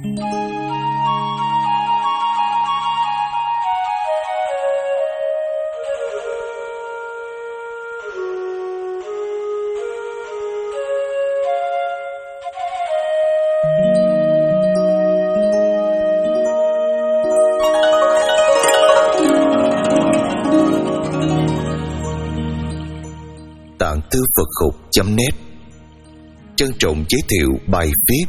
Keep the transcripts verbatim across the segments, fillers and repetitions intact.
Tạng Thư Phật Học chấm net trân trọng giới thiệu bài viết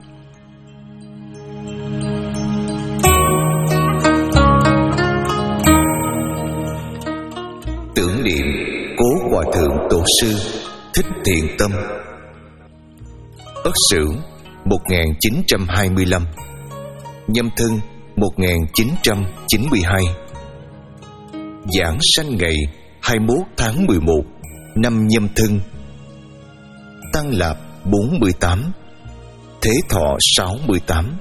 Tưởng niệm Cố Hòa Thượng Tổ sư Thích Thiện Tâm. Ất Sửu một nghìn chín trăm hai mươi lăm, Nhâm Thân một nghìn chín trăm chín mươi hai. Giảng sanh ngày hai mươi mốt tháng mười một năm Nhâm Thân. Tăng Lạp bốn mươi tám, Thế Thọ sáu mươi tám.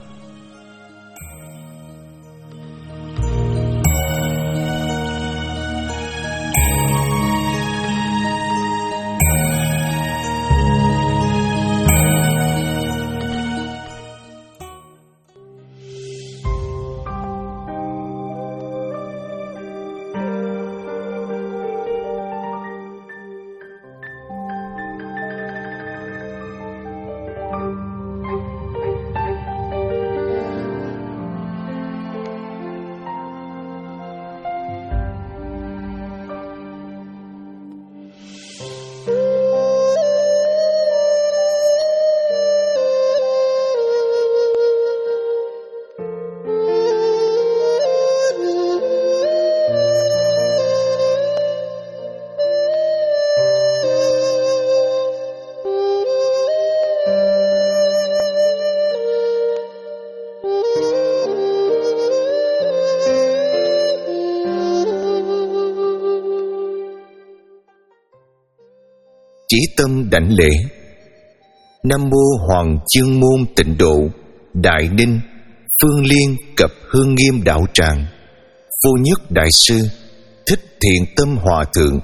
Chí tâm đảnh lễ. Nam mô Hoàng Chương Môn Tịnh Độ Đại Ninh Phương Liên Cập Hương Nghiêm Đạo Tràng Vô Nhất Đại Sư Thích Thiện Tâm Hòa Thượng.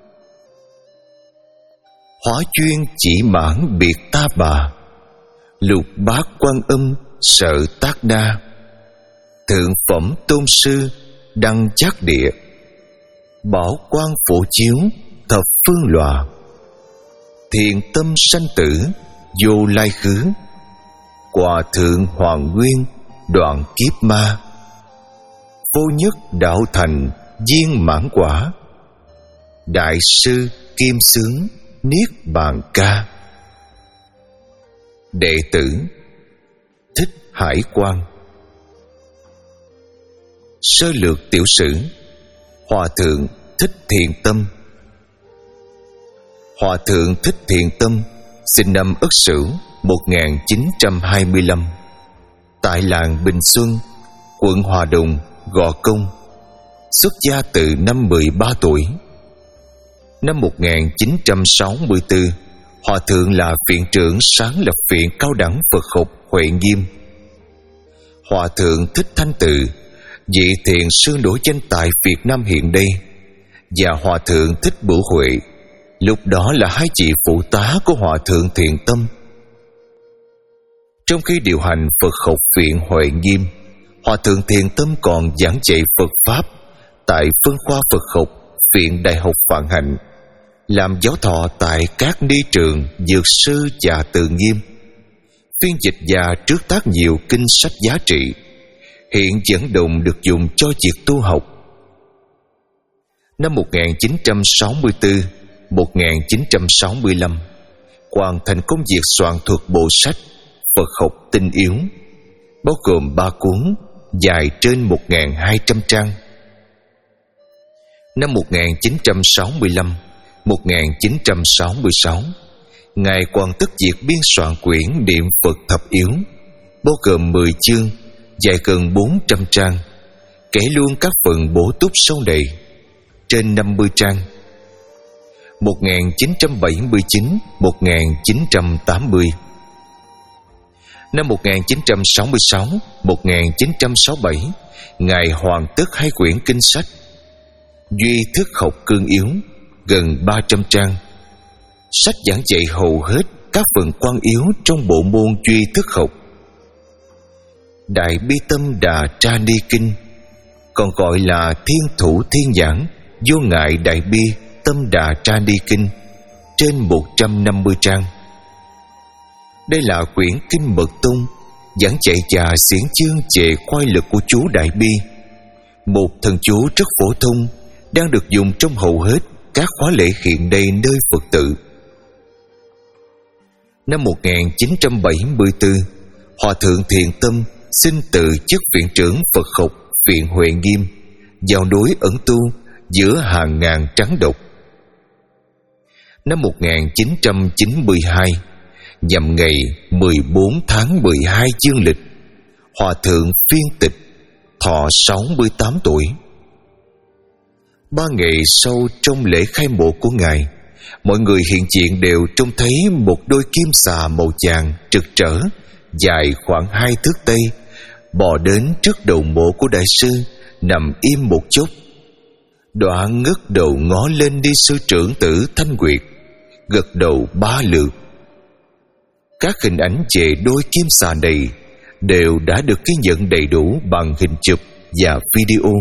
Hóa chuyên chỉ mãn biệt ta bà, lục bát Quan Âm sợ tác đa, thượng phẩm tôn sư đăng giác địa, bảo quang phổ chiếu thập phương lòa, thiện tâm sanh tử vô lai khứ, Hòa Thượng Hoàng Nguyên đoạn kiếp ma, vô nhất đạo thành viên mãn quả, đại sư kim xướng niết bàn ca. Đệ tử Thích Hải Quang. Sơ lược tiểu sử. Hòa Thượng Thích Thiện Tâm. Hòa Thượng Thích Thiện Tâm sinh năm Ất Sửu một nghìn chín trăm hai mươi lăm tại làng Bình Xuân, quận Hòa Đồng, Gò Công. Xuất gia từ năm mười ba tuổi. Năm một nghìn chín trăm sáu mươi tư, Hòa Thượng là viện trưởng sáng lập Viện Cao đẳng Phật học Huệ Nghiêm. Hòa Thượng Thích Thanh Từ, vị thiện sư nổi danh tại Việt Nam hiện đây, và Hòa Thượng Thích Bửu Huệ, lúc đó là hai vị phụ tá của Hòa Thượng Thiện Tâm. Trong khi điều hành Phật học Viện Huệ Nghiêm, Hòa Thượng Thiện Tâm còn giảng dạy Phật Pháp tại phân khoa Phật học Viện Đại học Vạn Hạnh, làm giáo thọ tại các ni trường Dược Sư và Từ Nghiêm, phiên dịch và trước tác nhiều kinh sách giá trị, hiện dẫn đồng được dùng cho việc tu học. Năm một nghìn chín trăm sáu mươi tư đến một nghìn chín trăm sáu mươi lăm, hoàn thành công việc soạn thuộc bộ sách Phật học tinh yếu, bao gồm ba cuốn dài trên một nghìn hai trăm trang. Năm một nghìn chín trăm sáu mươi lăm đến một nghìn chín trăm sáu mươi sáu, Ngài hoàn tất việc biên soạn quyển Niệm Phật Thập Yếu, bao gồm mười chương, dài gần bốn trăm trang, kể luôn các phần bổ túc sâu đầy, trên năm mươi trang. một nghìn chín trăm bảy mươi chín đến một nghìn chín trăm tám mươi. Năm một nghìn chín trăm sáu mươi sáu đến một nghìn chín trăm sáu mươi bảy, Ngài hoàn tất hai quyển kinh sách Duy Thức Học Cương Yếu, gần ba trăm trang. Sách giảng dạy hầu hết các phần quan yếu trong bộ môn Duy Thức Học. Đại Bi Tâm Đà Tra Ni Kinh, còn gọi là Thiên Thủ Thiên Giảng Vô Ngại Đại Bi Tâm Đà Tra Ni Kinh, trên một trăm năm mươi trang. Đây là quyển kinh mật tông giảng chạy trà xiển chương về khoai lực của chú Đại Bi, một thần chú rất phổ thông, đang được dùng trong hầu hết các khóa lễ hiện nay nơi Phật tử. Năm một nghìn chín trăm bảy mươi tư, Hòa thượng Thiện Tâm xin từ chức viện trưởng Phật học Viện Huệ Nghiêm, vào núi ẩn tu giữa hàng ngàn trắng độc. Năm một nghìn chín trăm chín mươi hai, nhằm ngày mười bốn tháng mười hai dương lịch, Hòa thượng Phiên Tịch thọ sáu mươi tám tuổi. Ba ngày sau trong lễ khai mộ của Ngài, mọi người hiện diện đều trông thấy một đôi kim xà màu vàng trực trở, dài khoảng hai thước tây, bò đến trước đầu mộ của đại sư, nằm im một chốc. Đoạn ngước đầu ngó lên đi sư trưởng tử Thanh Nguyệt, gật đầu ba lượt. Các hình ảnh về đôi kim xà này đều đã được ghi nhận đầy đủ bằng hình chụp và video.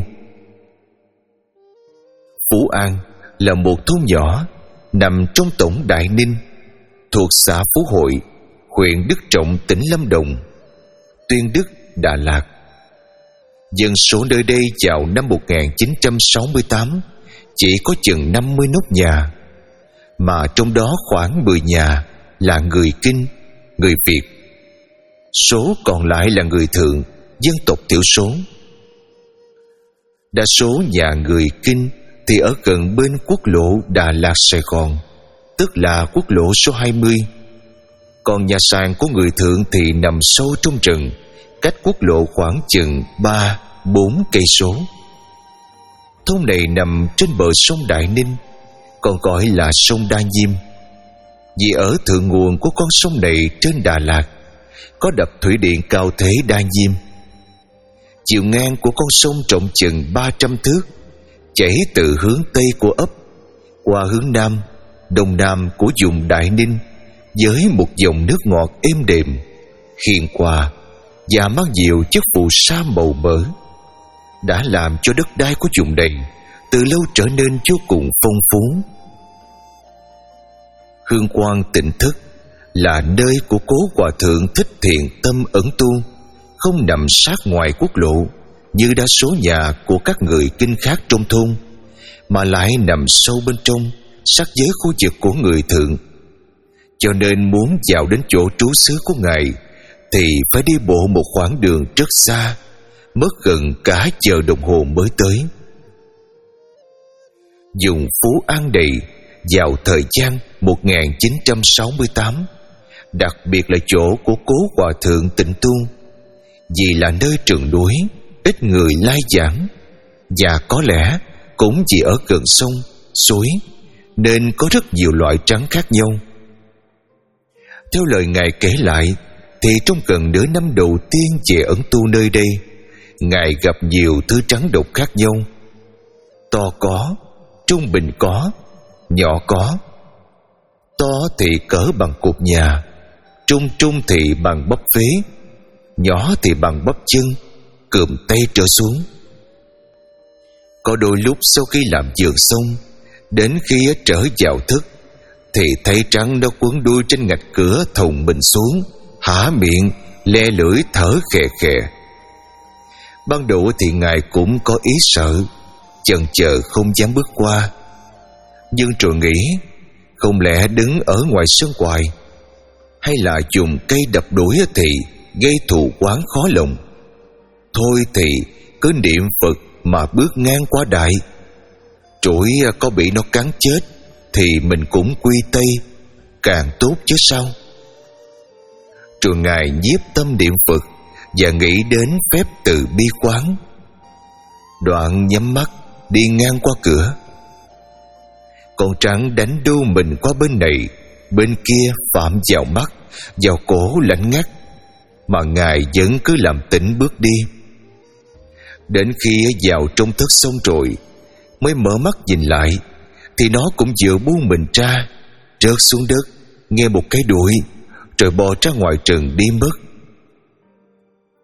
Phú An là một thôn nhỏ nằm trong tổng Đại Ninh, thuộc xã Phú Hội, huyện Đức Trọng, tỉnh Lâm Đồng, Tuyên Đức, Đà Lạt. Dân số nơi đây vào năm một nghìn chín trăm sáu mươi tám chỉ có chừng năm mươi nốt nhà, mà trong đó khoảng mười nhà là người Kinh, người Việt. Số còn lại là người Thượng, dân tộc thiểu số. Đa số nhà người Kinh thì ở gần bên quốc lộ Đà Lạt Sài Gòn, tức là quốc lộ số hai mươi. Còn nhà sàn của người Thượng thì nằm sâu trong rừng, cách quốc lộ khoảng chừng ba bốn cây số. Thôn này nằm trên bờ sông Đại Ninh, còn gọi là sông Đa Nhiêm, vì ở thượng nguồn của con sông này trên Đà Lạt có đập thủy điện cao thế Đa Nhiêm. Chiều ngang của con sông rộng chừng ba trăm thước, chảy từ hướng tây của ấp qua hướng nam, đông nam của vùng Đại Ninh, với một dòng nước ngọt êm đềm, hiền hòa và mang nhiều chất phù sa màu mỡ, đã làm cho đất đai của vùng này từ lâu trở nên vô cùng phong phú. Hương Quang Tịnh Thất là nơi của cố Hòa thượng Thích Thiện Tâm ẩn tu, không nằm sát ngoài quốc lộ như đa số nhà của các người Kinh khác trong thôn, mà lại nằm sâu bên trong, sát với khu vực của người Thượng. Cho nên muốn vào đến chỗ trú xứ của Ngài thì phải đi bộ một khoảng đường rất xa, mất gần cả giờ đồng hồ mới tới. Dùng Phú An này vào thời gian một nghìn chín trăm sáu mươi tám, đặc biệt là chỗ của cố Hòa thượng Tịnh Tu, vì là nơi rừng núi, ít người lai giảng, và có lẽ cũng chỉ ở gần sông, suối, nên có rất nhiều loại trắng khác nhau. Theo lời Ngài kể lại, thì trong gần nửa năm đầu tiên về ẩn tu nơi đây, Ngài gặp nhiều thứ trắng độc khác nhau. To có, trung bình có, nhỏ có. To thì cỡ bằng cột nhà, trung trung thì bằng bắp phế, nhỏ thì bằng bắp chân, cườm tay trở xuống. Có đôi lúc sau khi làm giường xong, đến khi trở vào thức, thì thấy trắng nó quấn đuôi trên ngạch cửa thùng mình xuống, há miệng, le lưỡi thở khè khè. Ban đầu thì Ngài cũng có ý sợ, chần chờ không dám bước qua, nhưng rồi nghĩ không lẽ đứng ở ngoài sân ngoài, hay là dùng cây đập đuổi thì gây thù oán khó lòng. Thôi thì cứ niệm Phật mà bước ngang qua đại, trỗi có bị nó cắn chết thì mình cũng quy tây, càng tốt chứ sao. Rồi Ngài nhiếp tâm niệm Phật và nghĩ đến phép từ bi quán. Đoạn nhắm mắt đi ngang qua cửa. Con trắng đánh đu mình qua bên này, bên kia phạm vào mắt, vào cổ lạnh ngắt, mà Ngài vẫn cứ làm tĩnh bước đi. Đến khi vào trong thất xong rồi, mới mở mắt nhìn lại, thì nó cũng vừa buông mình ra, rớt xuống đất, nghe một cái đuổi, rồi bò ra ngoài rừng đi mất.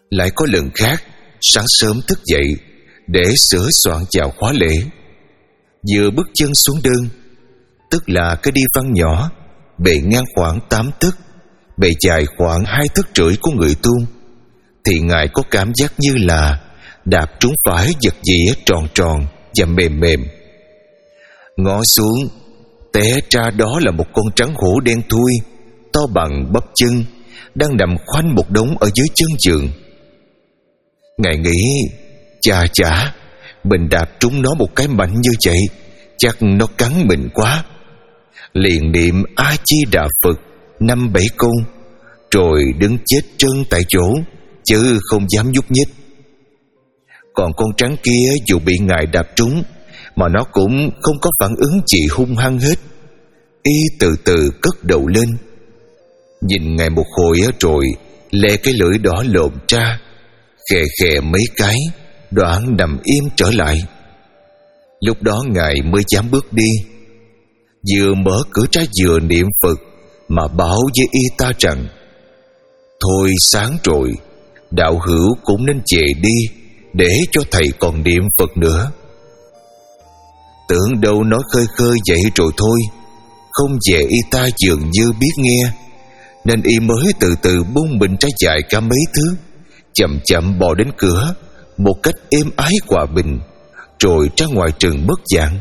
Lại có lần khác, sáng sớm thức dậy để sửa soạn chào khóa lễ, vừa bước chân xuống đơn, tức là cái đi văn nhỏ, bề ngang khoảng tám tấc, bề dài khoảng hai tấc rưỡi của người tuôn, thì Ngài có cảm giác như là đạp trúng phải vật gì tròn tròn và mềm mềm. Ngó xuống, té ra đó là một con trắng hổ đen thui, to bằng bắp chân, đang nằm khoanh một đống ở dưới chân giường. Ngài nghĩ, chà chà, mình đạp trúng nó một cái mạnh như vậy, chắc nó cắn mình quá. Liền niệm A Di Đà Phật năm bảy câu, rồi đứng chết chân tại chỗ, chứ không dám nhúc nhích. Còn con trắng kia dù bị Ngài đạp trúng mà nó cũng không có phản ứng gì hung hăng hết. Y từ từ cất đầu lên, nhìn Ngài một hồi rồi lê cái lưỡi đỏ lộn ra, khè khè mấy cái, đoạn nằm im trở lại. Lúc đó Ngài mới dám bước đi. Vừa mở cửa ra vừa niệm Phật mà bảo với y ta rằng: thôi sáng rồi, đạo hữu cũng nên về đi, để cho thầy còn niệm Phật nữa. Tưởng đâu nói khơi khơi vậy rồi thôi, không về y ta dường như biết nghe, nên y mới từ từ bung mình ra dài cả mấy thứ, chậm chậm bò đến cửa một cách êm ái hòa bình, rồi ra ngoài rừng mất dạng.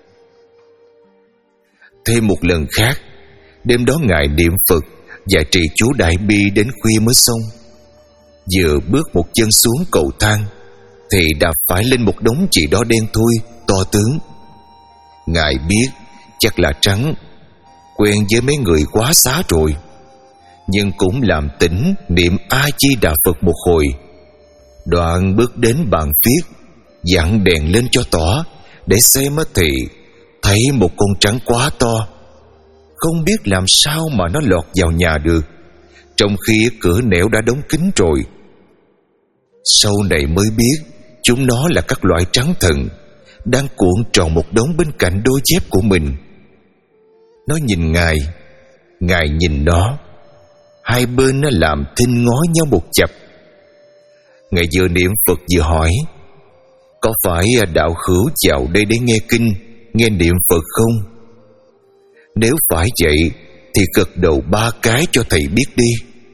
Thêm một lần khác, đêm đó Ngài niệm Phật và trì chú Đại Bi đến khuya mới xong. Vừa bước một chân xuống cầu thang thì đạp phải lên một đống gì đó đen thui, to tướng. Ngài biết chắc là trắng, quen với mấy người quá xá rồi, nhưng cũng làm tỉnh niệm A Di Đà Phật một hồi. Đoạn bước đến bàn viết, dặn đèn lên cho tỏ, để xem thì thấy một con trắng quá to, không biết làm sao mà nó lọt vào nhà được, trong khi cửa nẻo đã đóng kín rồi. Sau này mới biết chúng nó là các loại trắng thần, đang cuộn tròn một đống bên cạnh đôi dép của mình. Nó nhìn Ngài, Ngài nhìn nó, hai bên nó làm thinh ngó nhau một chập. Ngài vừa niệm Phật vừa hỏi: có phải đạo hữu vào đây để nghe kinh, nghe niệm Phật không? Nếu phải vậy thì gật đầu ba cái cho thầy biết đi.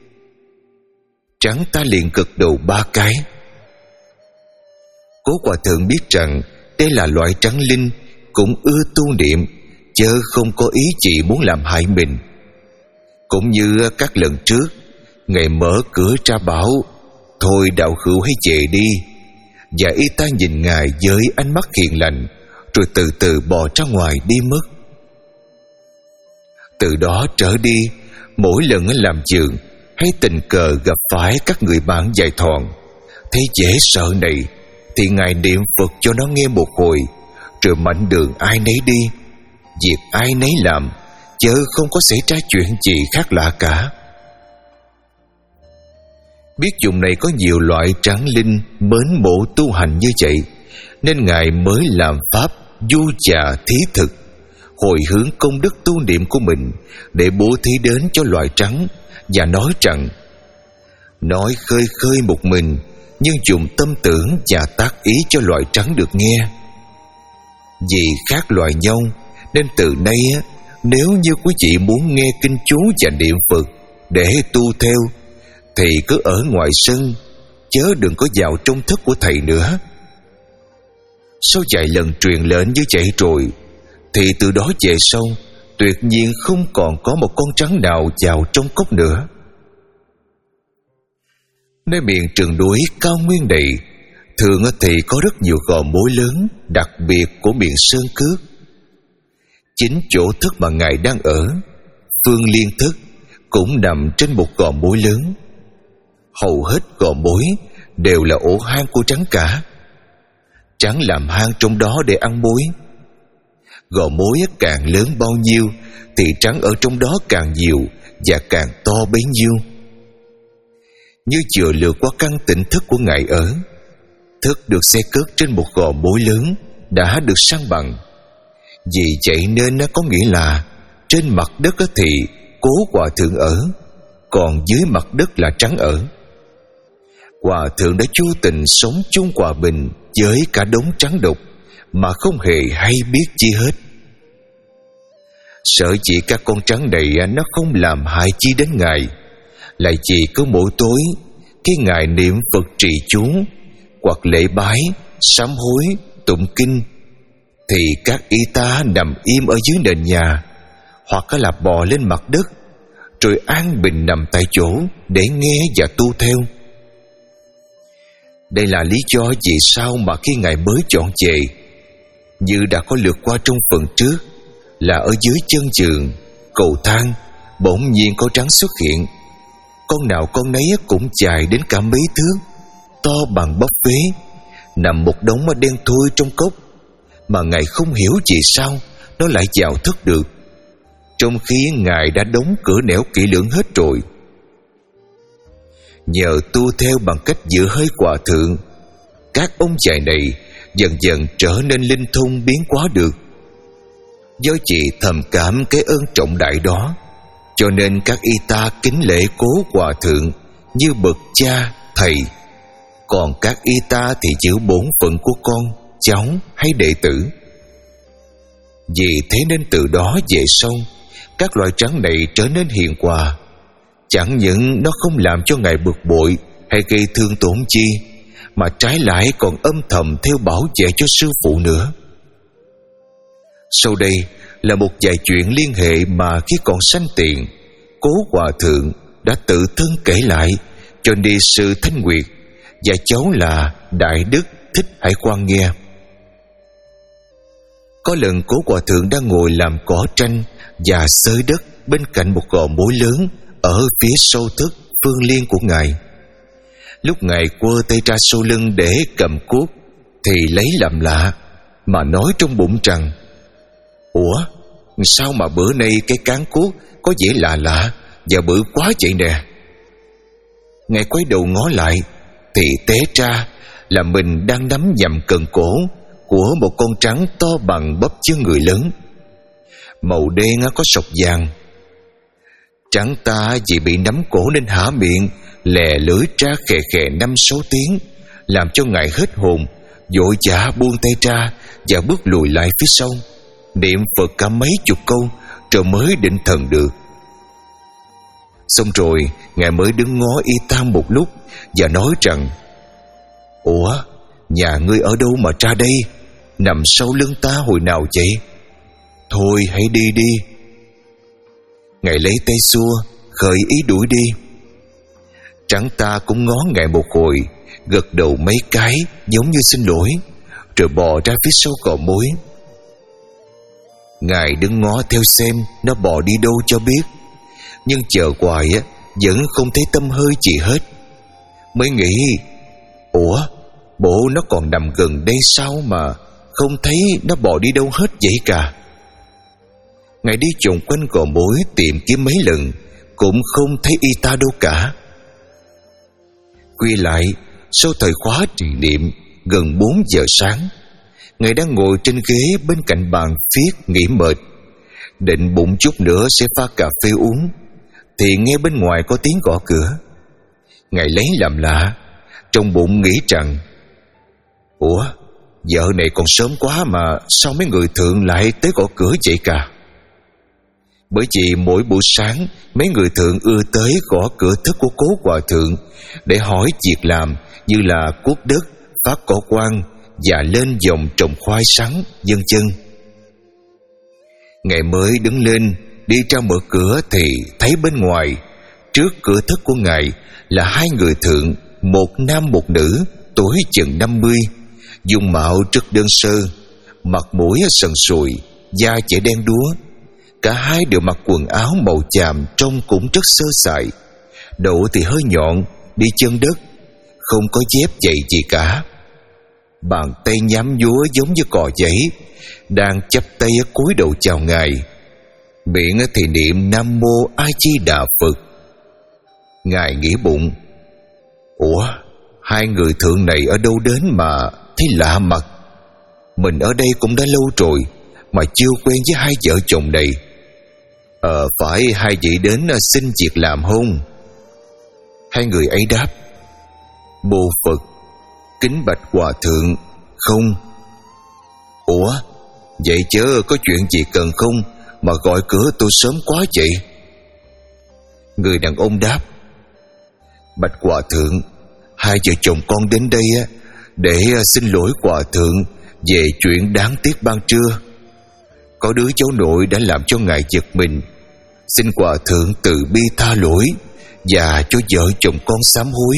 Trắng ta liền gật đầu ba cái. Cố Hòa Thượng biết rằng đây là loại trắng linh, cũng ưa tu niệm, chớ không có ý gì muốn làm hại mình. Cũng như các lần trước, Ngài mở cửa ra bảo: thôi đạo hữu hãy về đi. Và y ta nhìn Ngài với ánh mắt hiền lành, rồi từ từ bò ra ngoài đi mất. Từ đó trở đi, mỗi lần làm giường hay tình cờ gặp phải các người bạn dài thòn, thấy dễ sợ này, thì Ngài niệm Phật cho nó nghe một hồi, rồi mạnh đường ai nấy đi, việc ai nấy làm, chớ không có xảy ra chuyện gì khác lạ cả. Biết vùng này có nhiều loại tráng linh mến mộ tu hành như vậy, nên Ngài mới làm pháp du trà thí thực, hồi hướng công đức tu niệm của mình để bố thí đến cho loài trắng, và nói rằng: nói khơi khơi một mình, nhưng dùng tâm tưởng và tác ý cho loài trắng được nghe. Vì khác loài nhau, nên từ nay nếu như quý vị muốn nghe kinh chú và niệm Phật để tu theo, thì cứ ở ngoài sân, chớ đừng có vào trong thất của thầy nữa. Sau vài lần truyền lệnh như vậy rồi, thì từ đó về sau tuyệt nhiên không còn có một con trắng nào vào trong cốc nữa. Nơi miền rừng núi cao nguyên này, thường thì có rất nhiều gò mối lớn đặc biệt của miền Sơn Cước. Chính chỗ thất mà Ngài đang ở, Phương Liên Thất, cũng nằm trên một gò mối lớn. Hầu hết gò mối đều là ổ hang của trắng cả. Trắng làm hang trong đó để ăn mối. Gò mối càng lớn bao nhiêu thì trắng ở trong đó càng nhiều và càng to bấy nhiêu. Như vừa lượt qua căn tỉnh thất của Ngài ở, thất được xây cất trên một gò mối lớn đã được san bằng. Vì vậy nên nó có nghĩa là trên mặt đất thì Cố Hòa Thượng ở, còn dưới mặt đất là trắng ở. Hòa thượng đã vô tình sống chung hòa bình với cả đống trắng độc mà không hề hay biết chi hết. Sợ chỉ các con trắng này nó không làm hại chi đến Ngài, lại chỉ có mỗi tối khi Ngài niệm Phật trì chú hoặc lễ bái, sám hối, tụng kinh, thì các y tá nằm im ở dưới nền nhà hoặc là bò lên mặt đất, rồi an bình nằm tại chỗ để nghe và tu theo. Đây là lý do vì sao mà khi Ngài mới chọn về, như đã có lượt qua trong phần trước, là ở dưới chân giường, cầu thang, bỗng nhiên có trắng xuất hiện. Con nào con nấy cũng dài đến cả mấy thước, to bằng bắp phế, nằm một đống đen thui trong cốc, mà Ngài không hiểu vì sao nó lại vào thức được, trong khi Ngài đã đóng cửa nẻo kỹ lưỡng hết rồi. Nhờ tu theo bằng cách giữ hơi hòa thượng, các ông già này dần dần trở nên linh thông biến hóa được. Do chị thầm cảm cái ơn trọng đại đó, cho nên các y tá kính lễ cố hòa thượng như bậc cha, thầy. Còn các y tá thì giữ bổn phận của con, cháu hay đệ tử. Vì thế nên từ đó về sau, các loài trắng này trở nên hiền hòa. Chẳng những nó không làm cho Ngài bực bội hay gây thương tổn chi, mà trái lại còn âm thầm theo bảo vệ cho sư phụ nữa. Sau đây là một vài chuyện liên hệ mà khi còn sanh tiền, cố hòa thượng đã tự thân kể lại cho ni sư Thanh Nguyệt và cháu là Đại Đức Thích Hải Quang nghe. Có lần cố hòa thượng đang ngồi làm cỏ tranh và xới đất bên cạnh một gò mối lớn ở phía sâu thức phương liên của Ngài. Lúc Ngài quơ tay ra sau lưng để cầm cuốc, thì lấy làm lạ mà nói trong bụng rằng: "Ủa, sao mà bữa nay cái cán cuốc có vẻ lạ lạ và bự quá vậy nè?" Ngài quay đầu ngó lại thì té ra là mình đang nắm nhầm cần cổ của một con trắng to bằng bắp chân người lớn, màu đen có sọc vàng. Trắng ta vì bị nắm cổ nên há miệng lè lưỡi ra khè khè năm sáu tiếng, làm cho Ngài hết hồn, vội vã buông tay ra và bước lùi lại phía sau, niệm Phật cả mấy chục câu rồi mới định thần được. Xong rồi Ngài mới đứng ngó y tam một lúc và nói rằng: "Ủa, nhà ngươi ở đâu mà ra đây, nằm sau lưng ta hồi nào vậy? Thôi hãy đi đi." Ngài lấy tay xua, khởi ý đuổi đi. Trắng ta cũng ngó Ngài một hồi, gật đầu mấy cái giống như xin lỗi, rồi bò ra phía sau cò mối. Ngài đứng ngó theo xem nó bò đi đâu cho biết, nhưng chờ hoài á vẫn không thấy tăm hơi gì hết. Mới nghĩ: "Ủa, bộ nó còn nằm gần đây sao mà không thấy nó bò đi đâu hết vậy cả?" Ngài đi vòng quanh cò mối tìm kiếm mấy lần, cũng không thấy y ta đâu cả. Khuya lại, sau thời khóa trì niệm gần bốn giờ sáng, Ngài đang ngồi trên ghế bên cạnh bàn viết nghỉ mệt, định bụng chút nữa sẽ pha cà phê uống, thì nghe bên ngoài có tiếng gõ cửa. Ngài lấy làm lạ, trong bụng nghĩ rằng: "Ủa, giờ này còn sớm quá mà sao mấy người thượng lại tới gõ cửa vậy cả?" Bởi vì mỗi buổi sáng mấy người thượng ưa tới gõ cửa thức của cố hòa thượng để hỏi việc làm như là cuốc đất, phát cỏ quan và lên vòng trồng khoai sắn, vân vân. Ngài mới đứng lên đi ra mở cửa thì thấy bên ngoài, trước cửa thức của Ngài là hai người thượng, một nam một nữ, tuổi chừng năm mươi, dung mạo rất đơn sơ, mặt mũi sần sùi, da chỉ đen đúa. Cả hai đều mặc quần áo màu chàm trông cũng rất sơ sài, đầu thì hơi nhọn, đi chân đất, không có dép giày gì cả. Bàn tay nhắm nhúa giống như cò giấy, đang chắp tay cúi đầu chào Ngài, miệng thì niệm Nam Mô A Di Đà Phật. Ngài nghĩ bụng: "Ủa, hai người thượng này ở đâu đến mà thấy lạ mặt? Mình ở đây cũng đã lâu rồi mà chưa quen với hai vợ chồng này. Ờ, phải hai vị đến xin việc làm không?" Hai người ấy đáp: Bồ Phật. Kính bạch hòa thượng. Không. Ủa, vậy chớ có chuyện gì cần không mà gọi cửa tôi sớm quá vậy? Người đàn ông đáp: Bạch hòa thượng, hai vợ chồng con đến đây để xin lỗi hòa thượng về chuyện đáng tiếc ban trưa. Có đứa cháu nội đã làm cho ngài giật mình. Xin hòa thượng từ bi tha lỗi và cho vợ chồng con sám hối.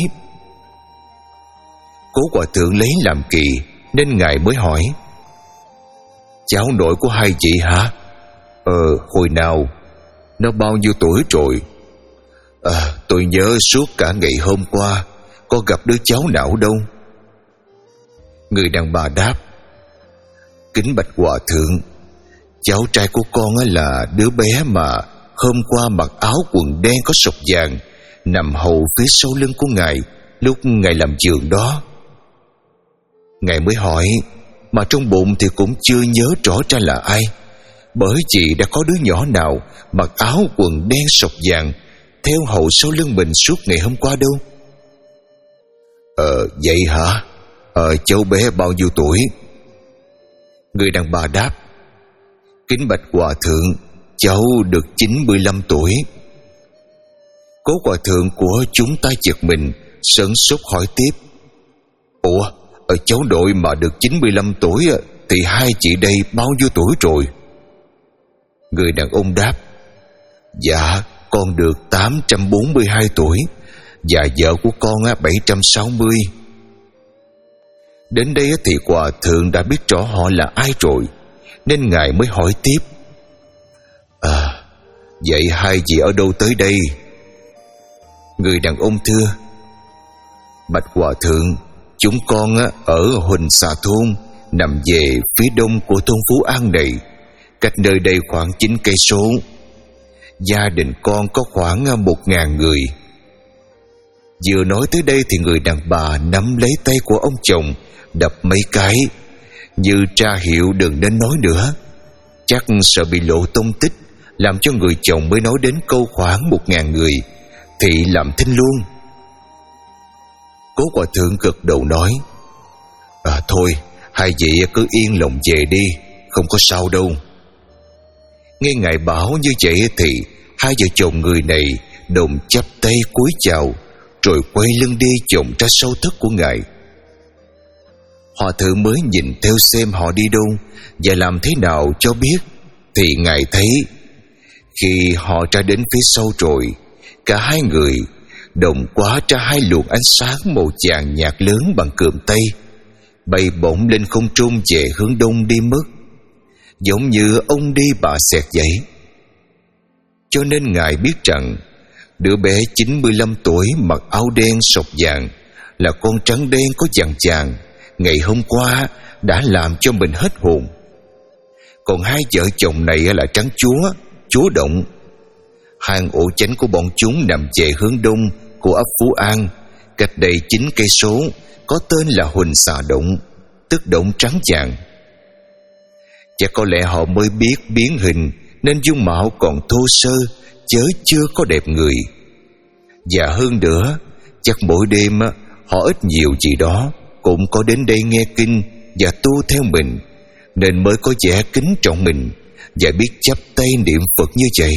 Cố hòa thượng lấy làm kỳ nên ngài mới hỏi: Cháu nội của hai chị hả? Ờ, hồi nào? Nó bao nhiêu tuổi rồi? À, tôi nhớ suốt cả ngày hôm qua có gặp đứa cháu nào đâu. Người đàn bà đáp: Kính bạch hòa thượng, cháu trai của con là đứa bé mà hôm qua mặc áo quần đen có sọc vàng, nằm hầu phía sau lưng của ngài lúc ngài làm giường đó. Ngài mới hỏi, mà trong bụng thì cũng chưa nhớ rõ ra là ai, bởi vì đã có đứa nhỏ nào mặc áo quần đen sọc vàng theo hầu sau lưng mình suốt ngày hôm qua đâu. Ờ, vậy hả? Ờ, cháu bé bao nhiêu tuổi? Người đàn bà đáp: Kính bạch hòa thượng, cháu được chín mươi lăm tuổi. Cố hòa thượng của chúng ta giật mình, sửng sốt hỏi tiếp: Ủa, ở cháu nội mà được chín mươi lăm tuổi thì hai chị đây bao nhiêu tuổi rồi? Người đàn ông đáp: Dạ, con được tám trăm bốn mươi hai tuổi và vợ của con bảy trăm sáu mươi. Đến đây thì hòa thượng đã biết rõ họ là ai rồi, nên ngài mới hỏi tiếp: À, vậy hai chị ở đâu tới đây? Người đàn ông thưa: Bạch hòa thượng, chúng con ở Huỳnh Xà Thôn, nằm về phía đông của thôn Phú An này, cách nơi đây khoảng chín cây số. Gia đình con có khoảng một ngàn người. Vừa nói tới đây thì người đàn bà nắm lấy tay của ông chồng, đập mấy cái như tra hiệu đừng nên nói nữa. Chắc sợ bị lộ tung tích, làm cho người chồng mới nói đến câu khoảng một ngàn người thì làm thinh luôn. Cố hòa thượng gật đầu nói: À thôi, hai vị cứ yên lòng về đi, không có sao đâu. Nghe ngài bảo như vậy thì hai vợ chồng người này đồng chắp tay cúi chào, rồi quay lưng đi chồm ra sau thất của ngài. Hòa thượng mới nhìn theo xem họ đi đâu và làm thế nào cho biết, thì ngài thấy khi họ ra đến phía sau rồi, cả hai người đồng quá ra hai luồng ánh sáng màu vàng nhạt lớn bằng cườm tay, bay bổng lên không trung về hướng đông đi mất, giống như ông đi bà xẹt vậy. Cho nên ngài biết rằng đứa bé chín mươi lăm tuổi mặc áo đen sọc vàng là con trắng đen có vàng vàng ngày hôm qua đã làm cho mình hết hồn. Còn hai vợ chồng này là trắng chúa, chúa động. Hang ổ chánh của bọn chúng nằm về hướng đông của ấp Phú An, cách đây chín cây số, có tên là Huỳnh Xà Động, tức động trắng vàng. Chắc có lẽ họ mới biết biến hình nên dung mạo còn thô sơ, chớ chưa có đẹp người. Và hơn nữa, chắc mỗi đêm họ ít nhiều gì đó cũng có đến đây nghe kinh và tu theo mình, nên mới có vẻ kính trọng mình và biết chắp tay niệm Phật như vậy.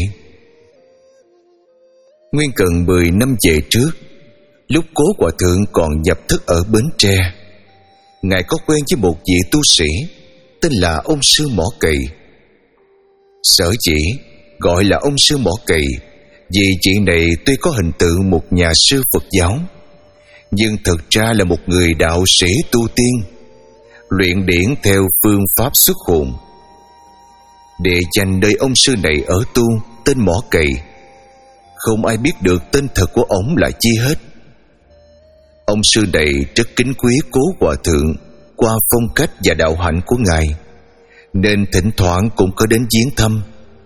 Nguyên cần mười năm về trước, lúc Cố hòa thượng còn nhập thức ở Bến Tre, ngài có quen với một vị tu sĩ tên là ông sư Mỏ Cày. Sở dĩ gọi là ông sư Mỏ Cày vì vị này tuy có hình tượng một nhà sư Phật giáo, nhưng thực ra là một người đạo sĩ tu tiên, luyện điển theo phương pháp xuất hồn. Địa danh nơi ông sư này ở tu tên Mỏ Cày, không ai biết được tên thật của ổng là chi hết. Ông sư này rất kính quý Cố hòa thượng qua phong cách và đạo hạnh của ngài, nên thỉnh thoảng cũng có đến viếng thăm.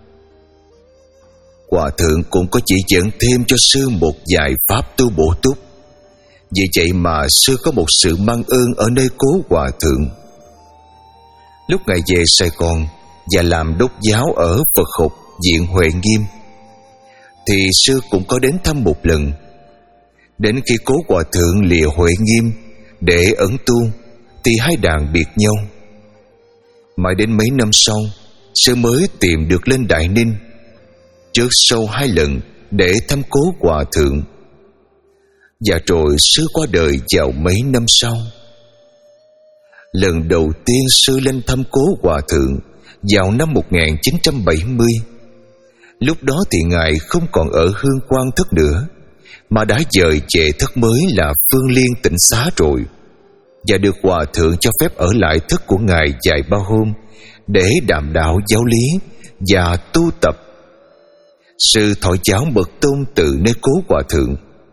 Hòa thượng cũng có chỉ dẫn thêm cho sư một vài pháp tu bổ túc. Vì vậy mà sư có một sự mang ơn ở nơi Cố hòa thượng. Lúc ngài về Sài Gòn và làm đốc giáo ở Phật học viện Huệ Nghiêm, thì sư cũng có đến thăm một lần. Đến khi Cố Hòa Thượng lìa Huệ Nghiêm để ẩn tu thì hai đàn biệt nhau. Mãi đến mấy năm sau, sư mới tìm được lên Đại Ninh, trước sau hai lần để thăm Cố Hòa Thượng. Và rồi sư qua đời vào mấy năm sau. Lần đầu tiên sư lên thăm Cố Hòa Thượng vào năm một nghìn chín trăm bảy mươi. Lúc đó thì ngài không còn ở Hương Quang Thất nữa, mà đã dời về thất mới là Phương Liên Tịnh Xá rồi, và được Hòa Thượng cho phép ở lại thất của ngài vài ba hôm để đàm đạo giáo lý và tu tập. Sư thọ giáo Mật Tôn từ nơi Cố Hòa Thượng.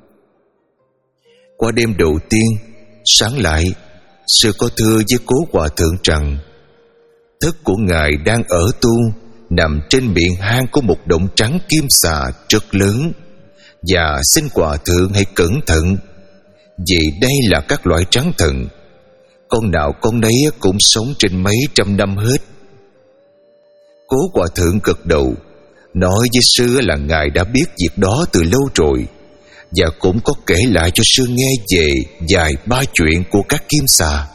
Qua đêm đầu tiên, sáng lại, sư có thưa với Cố Hòa Thượng rằng thất của ngài đang ở tu nằm trên miệng hang của một động trắng kim xà rất lớn, và xin Hòa Thượng hãy cẩn thận, vì đây là các loại trắng thần, con nào con nấy cũng sống trên mấy trăm năm hết. Cố Hòa Thượng gật đầu, nói với sư là ngài đã biết việc đó từ lâu rồi, và cũng có kể lại cho sư nghe về vài ba chuyện của các kim xà.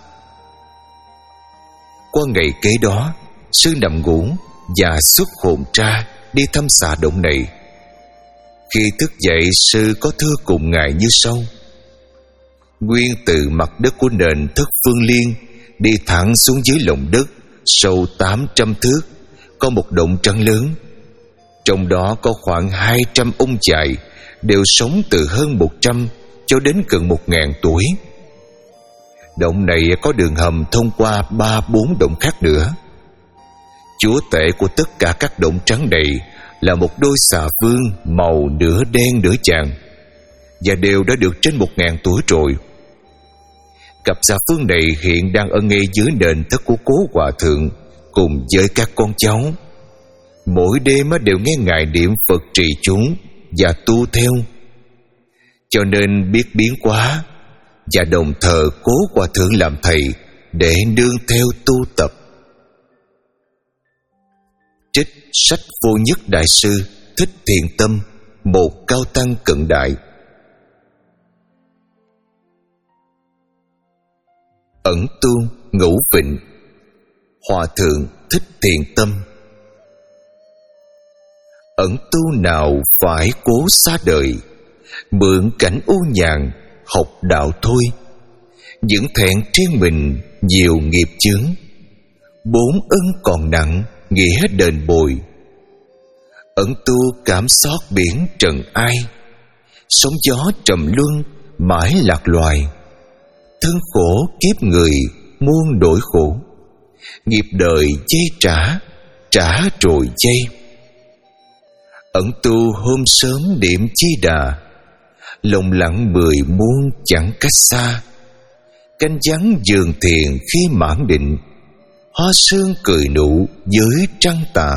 Qua ngày kế đó, sư nằm ngủ và xuất hồn ra đi thăm xà động này. Khi thức dậy, sư có thưa cùng ngài như sau: nguyên từ mặt đất của nền thất Phương Liên đi thẳng xuống dưới lòng đất sâu tám trăm thước, có một động trắng lớn. Trong đó có khoảng hai trăm ông chài, đều sống từ hơn một trăm cho đến gần một ngàn tuổi. Động này có đường hầm thông qua ba bốn động khác nữa. Chúa tể của tất cả các động trắng này là một đôi xà vương màu nửa đen nửa vàng, và đều đã được trên một ngàn tuổi rồi. Cặp xà vương này hiện đang ở ngay dưới nền thất của Cố Hòa Thượng cùng với các con cháu. Mỗi đêm đều nghe ngài niệm Phật trì chú và tu theo, cho nên biết biến quá, và đồng thờ Cố Hòa Thượng làm thầy để nương theo tu tập. Trích sách Vô Nhất Đại Sư Thích Thiện Tâm, một cao tăng cận đại. Ẩn tu Ngũ Vịnh. Hòa Thượng Thích Thiện Tâm. Ẩn tu nào phải cố xa đời, mượn cảnh ô nhàn học đạo thôi. Những thẹn riêng mình nhiều nghiệp chướng, bốn ân còn nặng nghĩa đền bồi. Ẩn tu cảm xót biển trần ai, sóng gió trầm luân mãi lạc loài. Thân khổ kiếp người muôn đổi khổ, nghiệp đời dây trả, trả rồi dây. Ẩn tu hôm sớm niệm chi đà, lòng lặng mười muôn chẳng cách xa. Canh vắng giường thiền khi mãn định, hoa sương cười nụ với trăng tà.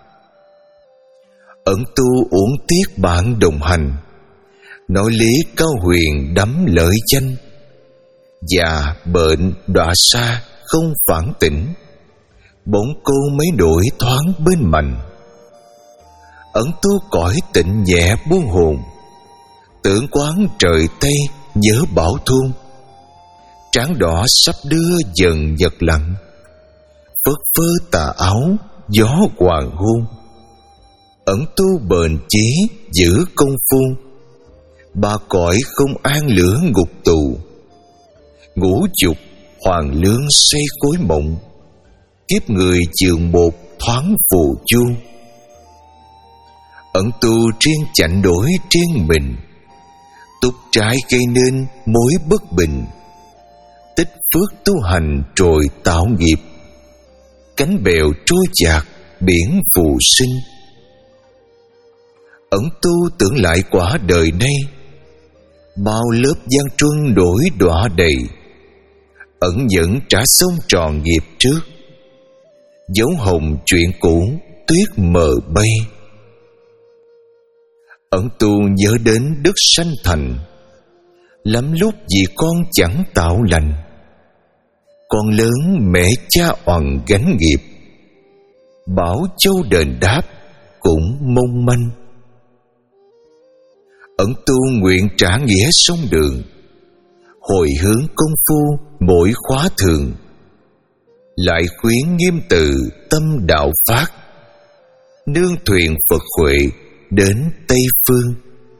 Ẩn tu uổng tiếc bạn đồng hành, nói lý cao huyền đắm lợi danh. Già bệnh đọa xa không phản tỉnh, bỗng cô mấy đổi thoáng bên mình. Ẩn tu cõi tịnh nhẹ buông hồn, tưởng quán trời Tây nhớ bảo thôn. Trán đỏ sắp đưa dần giật lặng, phất phơ tà áo gió hoàng hôn. Ẩn tu bền chí giữ công phu, ba cõi không an lửa ngục tù. Ngũ dục hoàng lương xây cối mộng, kiếp người giường một thoáng phù du. Ẩn tu riêng chạnh đổi riêng mình, túc trái gây nên mối bất bình. Tích phước tu hành rồi tạo nghiệp, cánh bèo trôi dạt biển phù sinh. Ẩn tu tưởng lại quả đời nay, bao lớp gian truân đổi đọa đầy. Ẩn nhẫn trả xong tròn nghiệp trước, dấu hồng chuyện cũ tuyết mờ bay. Ẩn tu nhớ đến đức sanh thành, lắm lúc vì con chẳng tạo lành. Con lớn mẹ cha oằn gánh nghiệp, bảo châu đền đáp cũng mong manh. Ẩn tu nguyện trả nghĩa sông đường, hồi hướng công phu mỗi khóa thường, lại khuyến nghiêm từ tâm đạo phát, nương thuyền Phật huệ đến Tây Phương.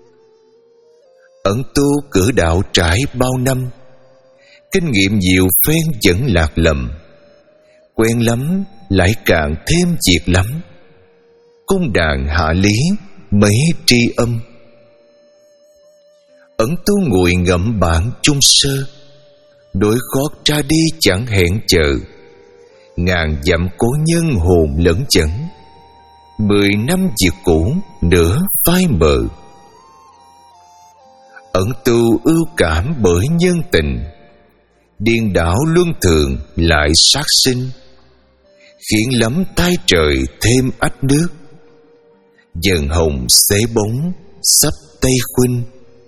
Ẩn tu cử đạo trải bao năm, kinh nghiệm nhiều phen vẫn lạc lầm, quen lắm lại càng thêm việc lắm, cung đàn hạ lý mấy tri âm. Ẩn tu ngồi ngậm bản chung sơ, đôi gót ra đi chẳng hẹn chờ, ngàn dặm cố nhân hồn lẫn chẩn, mười năm việc cũ nửa phai mờ. Ẩn tu ưu cảm bởi nhân tình, điên đảo luân thường lại sát sinh, khiến lắm tai trời thêm ách nước, dần hồng xế bóng sắp tây khuynh.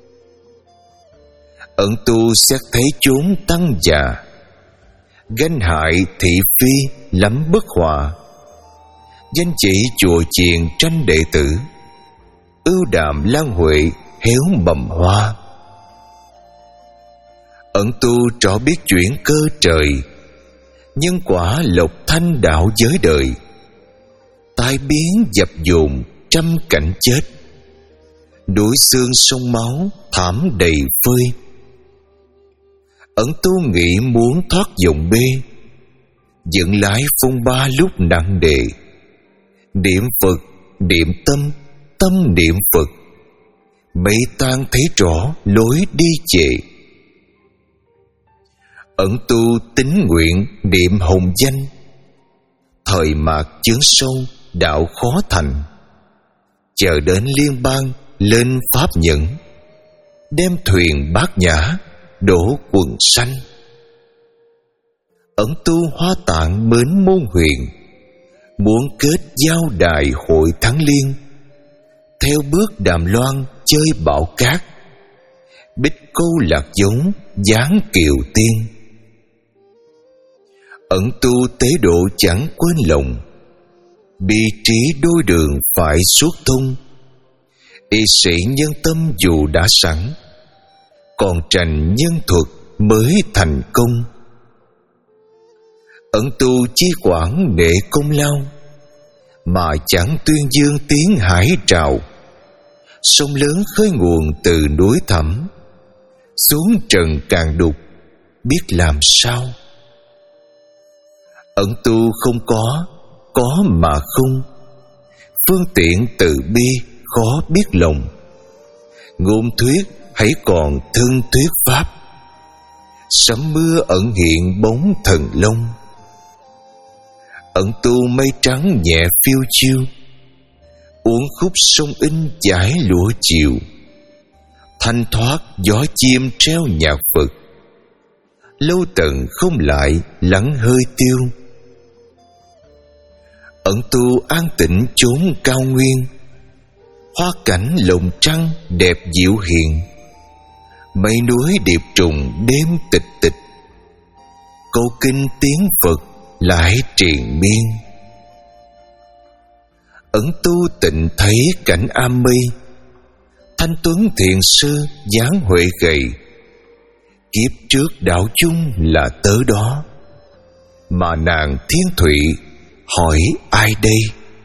Ẩn tu xét thấy chốn tăng già, ganh hại thị phi lắm bất hòa, danh chỉ chùa chiền tranh đệ tử, ưu đàm lan huệ héo mầm hoa. Ẩn tu rõ biết chuyển cơ trời, nhân quả lộc thanh đạo giới đời, tai biến dập dồn trăm cảnh chết, đuổi xương sông máu thảm đầy phơi. Ẩn tu nghĩ muốn thoát dòng bê, dựng lái phong ba lúc nặng đề, niệm Phật niệm tâm, tâm niệm Phật, mây tan thấy rõ lối đi về. Ẩn tu tín nguyện niệm hồng danh, thời mạt chướng sâu đạo khó thành, chờ đến liên bang lên pháp nhẫn, đem thuyền bát nhã đổ quần xanh. Ẩn tu hóa tạng mến môn huyền, muốn kết giao đài hội thắng liên, theo bước đàm loan chơi bảo cát, bích câu lạc giống dáng kiều tiên. Ẩn tu tế độ chẳng quên lòng, bi trí đôi đường phải suốt thông, y sĩ nhân tâm dù đã sẵn, còn trành nhân thuật mới thành công. Ẩn tu chi quản nể công lao, mà chẳng tuyên dương tiếng hải trào, sông lớn khơi nguồn từ núi thẳm, xuống trần càng đục biết làm sao. Ẩn tu không có, có mà không, phương tiện từ bi khó biết lòng, ngôn thuyết hãy còn thân thuyết pháp, sấm mưa ẩn hiện bóng thần long. Ẩn tu mây trắng nhẹ phiêu chiêu, uống khúc sông in giải lụa chiều, thanh thoát gió chim treo nhạc Phật, lâu tận không lại lắng hơi tiêu. Ẩn tu an tịnh chốn cao nguyên, hoa cảnh lồng trăng đẹp dịu hiền, mây núi điệp trùng đêm tịch tịch, câu kinh tiếng Phật lại triền miên. Ẩn tu tịnh thấy cảnh am mây, thanh tuấn thiền sư dáng huệ gầy, kiếp trước đạo chung là tớ đó, mà nàng thiên thụy hỏi ai đây.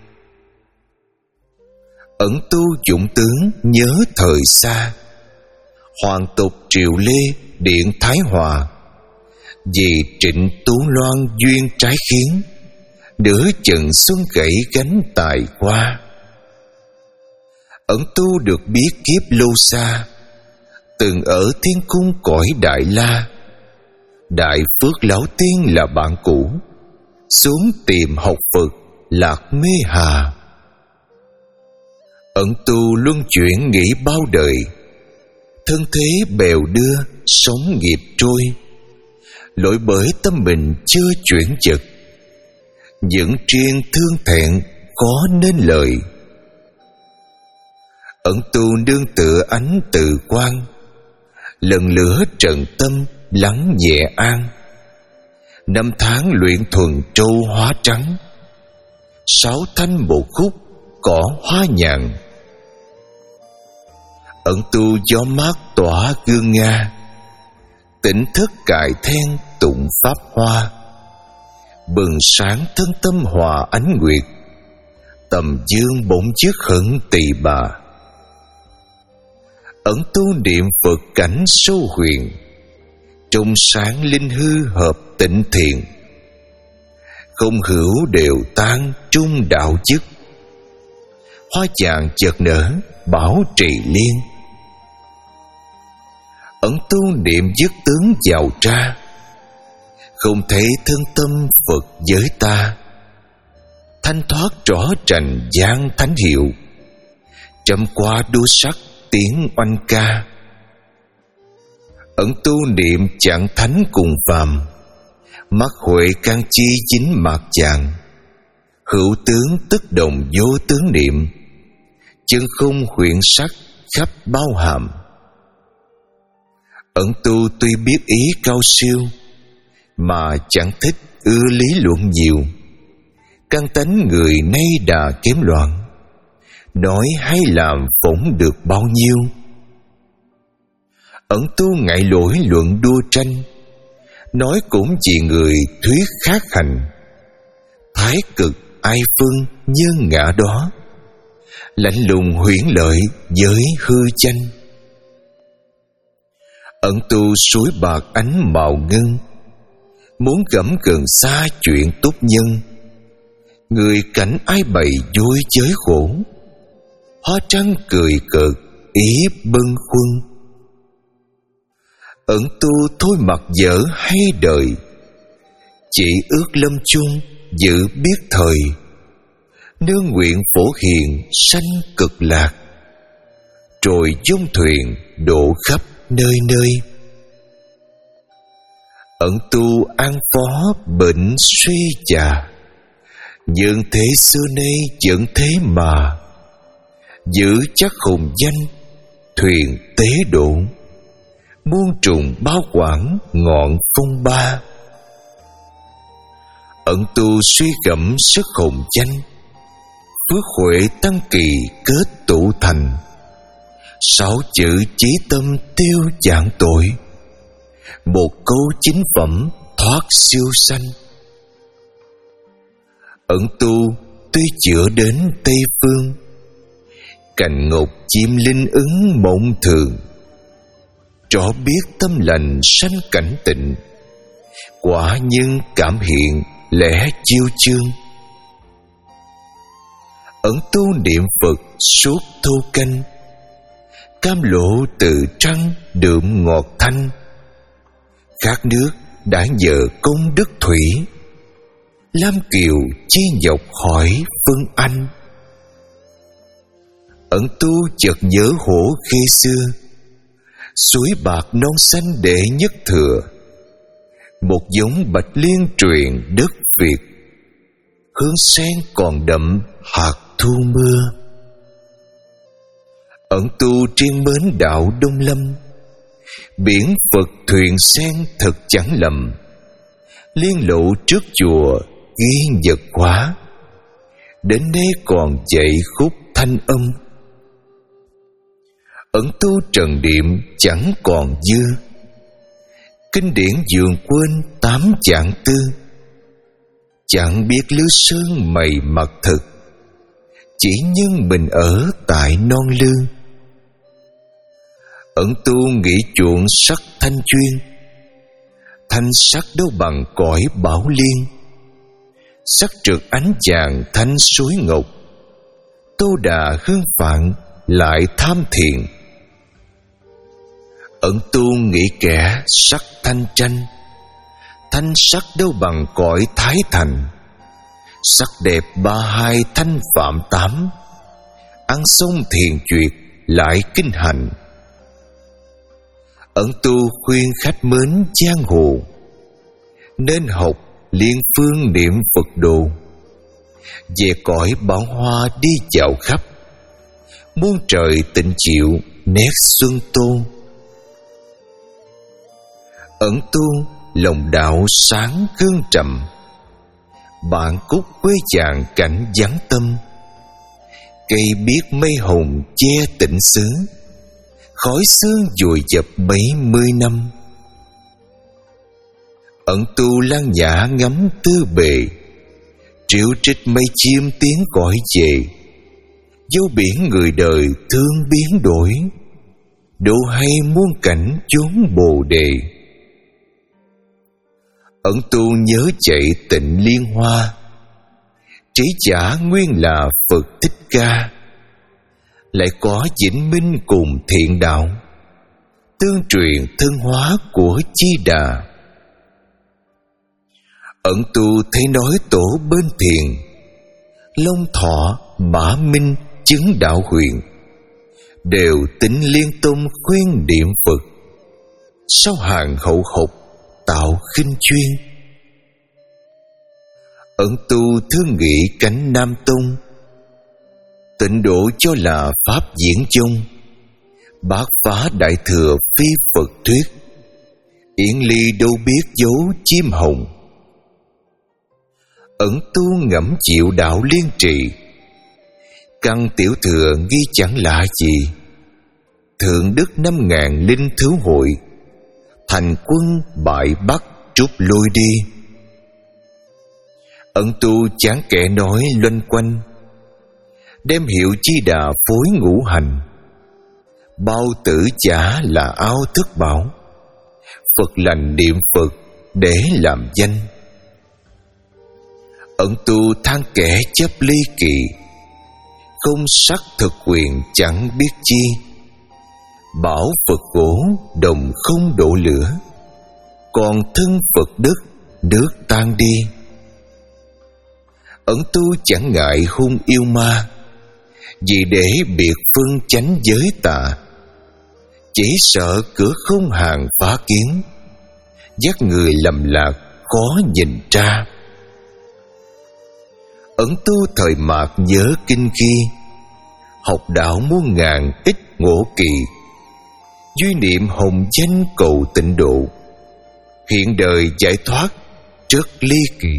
Ẩn tu dụng tướng nhớ thời xa, hoàng tục triều Lê điện Thái Hòa, vì Trịnh Tú Loan duyên trái khiến, nửa chừng xuân gãy gánh tài qua. Ẩn tu được biết kiếp lâu xa, từng ở thiên cung cõi Đại La, Đại Phước Lão Tiên là bạn cũ, xuống tìm học Phật lạc mê hà. Ẩn tu luân chuyển nghĩ bao đời, thân thế bèo đưa sống nghiệp trôi, lỗi bởi tâm mình chưa chuyển chật, những triền thương thẹn khó nên lời. Ẩn tu nương tựa ánh từ quang, lần lửa trần tâm lắng nhẹ an, năm tháng luyện thuần trâu hóa trắng, sáu thanh một khúc cỏ hoa nhàn. Ẩn tu gió mát tỏa gương nga, tỉnh thức cài then tụng pháp hoa. Bừng sáng thân tâm hòa ánh nguyệt, tầm dương bỗng chiếc hận tỳ bà. Ẩn tu niệm Phật cảnh sâu huyền, trong sáng linh hư hợp tịnh thiện. Không hữu đều tan trung đạo chức, hoa chàng chợt nở bảo trì liên. Ẩn tu niệm dứt tướng giàu tra, không thể thân tâm Phật giới ta. Thanh thoát rõ trành giang thánh hiệu, trầm qua đua sắc tiếng oanh ca. Ẩn tu niệm chẳng thánh cùng phàm, mắt huệ can chi chính mạc chàng. Hữu tướng tức đồng vô tướng niệm, chân không huyễn sắc khắp bao hàm. Ẩn tu tuy biết ý cao siêu, mà chẳng thích ưa lý luận nhiều. Căn tánh người nay đà kém loạn, nói hay làm phỏng được bao nhiêu. Ẩn tu ngại lỗi luận đua tranh, nói cũng chỉ người thuyết khác hành. Thái cực ai phân nhân ngã đó, lạnh lùng huyễn lợi với hư tranh. Ẩn tu suối bạc ánh màu ngân, muốn gẫm gần xa chuyện tốt nhân. Người cảnh ai bày vui chới khổ, hoa trăng cười cợt ý bâng khuâng. Ẩn tu thôi mặc dở hay đời, chỉ ước lâm chung giữ biết thời. Nương nguyện phổ hiền sanh cực lạc, rồi dung thuyền đổ khắp nơi nơi. Ẩn tu an phó bệnh suy già, nhưng thế xưa nay vẫn thế mà. Giữ chắc hùng danh thuyền tế độ, muôn trùng bao quản ngọn phong ba. Ẩn tu suy gẫm sức hùng danh, phước huệ tăng kỳ kết tụ thành. Sáu chữ chí tâm tiêu giảng tội, một câu chính phẩm thoát siêu sanh. Ẩn tu tuy chữa đến Tây Phương, cành ngọc chim linh ứng mộng thường. Rõ biết tâm lành sanh cảnh tịnh, quả nhân cảm hiện lẽ chiêu chương. Ẩn tu niệm Phật suốt thô canh, cam lộ từ trăng đượm ngọt thanh. Khát nước đã nhờ công đức thủy, lam kiều chi dọc hỏi phân anh. Ẩn tu chợt nhớ hổ khê xưa, suối bạc non xanh đệ nhất thừa. Một giống bạch liên truyền đất Việt, hương sen còn đậm hạt thu mưa. Ẩn tu triên mến đạo Đông Lâm, biển Phật thuyền sen thật chẳng lầm. Liên lộ trước chùa ghi nhật hóa, đến nay còn dạy khúc thanh âm. Ẩn tu trần điệm chẳng còn dư, kinh điển dường quên tám chạng tư. Chẳng biết lư sơn mày mặt thực, chỉ nhân mình ở tại non lư. Ẩn tu nghĩ chuộng sắc thanh chuyên, thanh sắc đâu bằng cõi bảo liên. Sắc trượt ánh vàng thanh suối ngọc, tô đà hương phạn lại tham thiền. Ẩn tu nghĩ kẻ sắc thanh tranh, thanh sắc đâu bằng cõi thái thành. Sắc đẹp ba hai thanh phạm tám, ăn xong thiền duyệt lại kinh hành. Ẩn tu khuyên khách mến giang hồ, nên học liên phương niệm Phật đồ. Về cõi bảo hoa đi dạo khắp, muôn trời tịnh chịu nét xuân tô. Ẩn tu lòng đạo sáng gương trầm, bạn cúc quê chàng cảnh vắng tâm. Cây biết mây hồng che tịnh xứ, khói sương vùi dập mấy mươi năm. Ẩn tu lan nhã ngắm tư bề, triệu trích mây chim tiếng gọi về. Dấu biển người đời thương biến đổi, độ hay muôn cảnh chốn bồ đề. Ẩn tu nhớ chạy tịnh liên hoa, trí giả nguyên là Phật Thích Ca. Lại có vĩnh minh cùng thiện đạo, tương truyền thân hóa của Chi Đà. Ẩn tu thấy nói tổ bên thiền, Long Thọ, Mã Minh chứng đạo huyền, đều tính liên tông khuyên niệm Phật. Sao hàng hậu học tạo khinh chuyên? Ẩn tu thương nghị cánh Nam Tông, tịnh độ cho là pháp diễn chung. Bát phá đại thừa phi Phật thuyết, yển ly đâu biết dấu chim hồng. Ẩn tu ngẫm chịu đạo liên trì, căn tiểu thừa nghi chẳng lạ gì. Thượng đức năm ngàn linh thứ hội, thành quân bại Bắc trút lôi đi. Ẩn tu chán kẻ nói loanh quanh, đem hiệu Chi Đà phối ngũ hành. Bao tử giả là ao thức bảo, Phật lành niệm Phật để làm danh. Ẩn tu than kẻ chấp ly kỳ, không sắc thực quyền chẳng biết chi. Bảo Phật gỗ đồng không đổ lửa, còn thân Phật đất nước tan đi. Ẩn tu chẳng ngại hung yêu ma, vì để biệt phân chánh giới tà. Chỉ sợ cửa không hàng phá kiến, dắt người lầm lạc khó nhìn ra. Ẩn tu thời mạt nhớ kinh khi, học đạo muôn ngàn ít ngộ kỳ. Duy niệm hồng danh cầu tịnh độ, hiện đời giải thoát rất ly kỳ.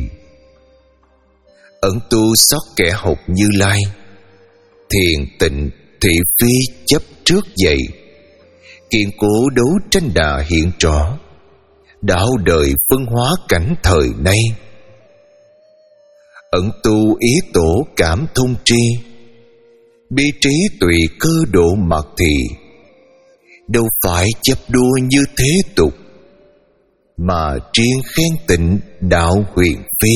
Ẩn tu xót kẻ học Như Lai, thiền tịnh thị phi chấp trước dậy. Kiện cố đấu tranh đà hiện rõ, đạo đời phân hóa cảnh thời nay. Ẩn tu ý tổ cảm thông tri, bi trí tùy cơ độ mặc thì. Đâu phải chấp đua như thế tục, mà riêng khen tịnh đạo huyền phi.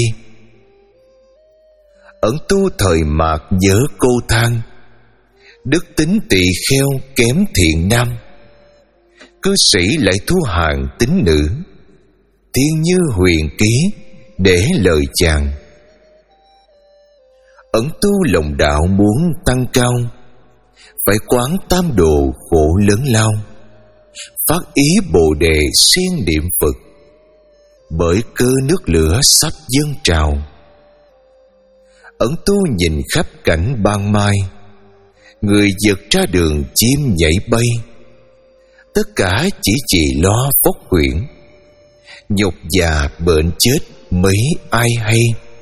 Ẩn tu thời mạt nhớ câu than, đức tính tỳ kheo kém thiện nam. Cư sĩ lại thua hàng tín nữ, thiên như huyền ký để lời chàng. Ẩn tu lòng đạo muốn tăng cao, phải quán tam độ khổ lớn lao. Phát ý bồ đề siêng niệm Phật, bởi cơ nước lửa sắp dâng trào. Ẩn tu nhìn khắp cảnh ban mai, người vượt ra đường chim nhảy bay. Tất cả chỉ chỉ lo phốc huyễn, nhục già bệnh chết mấy ai hay.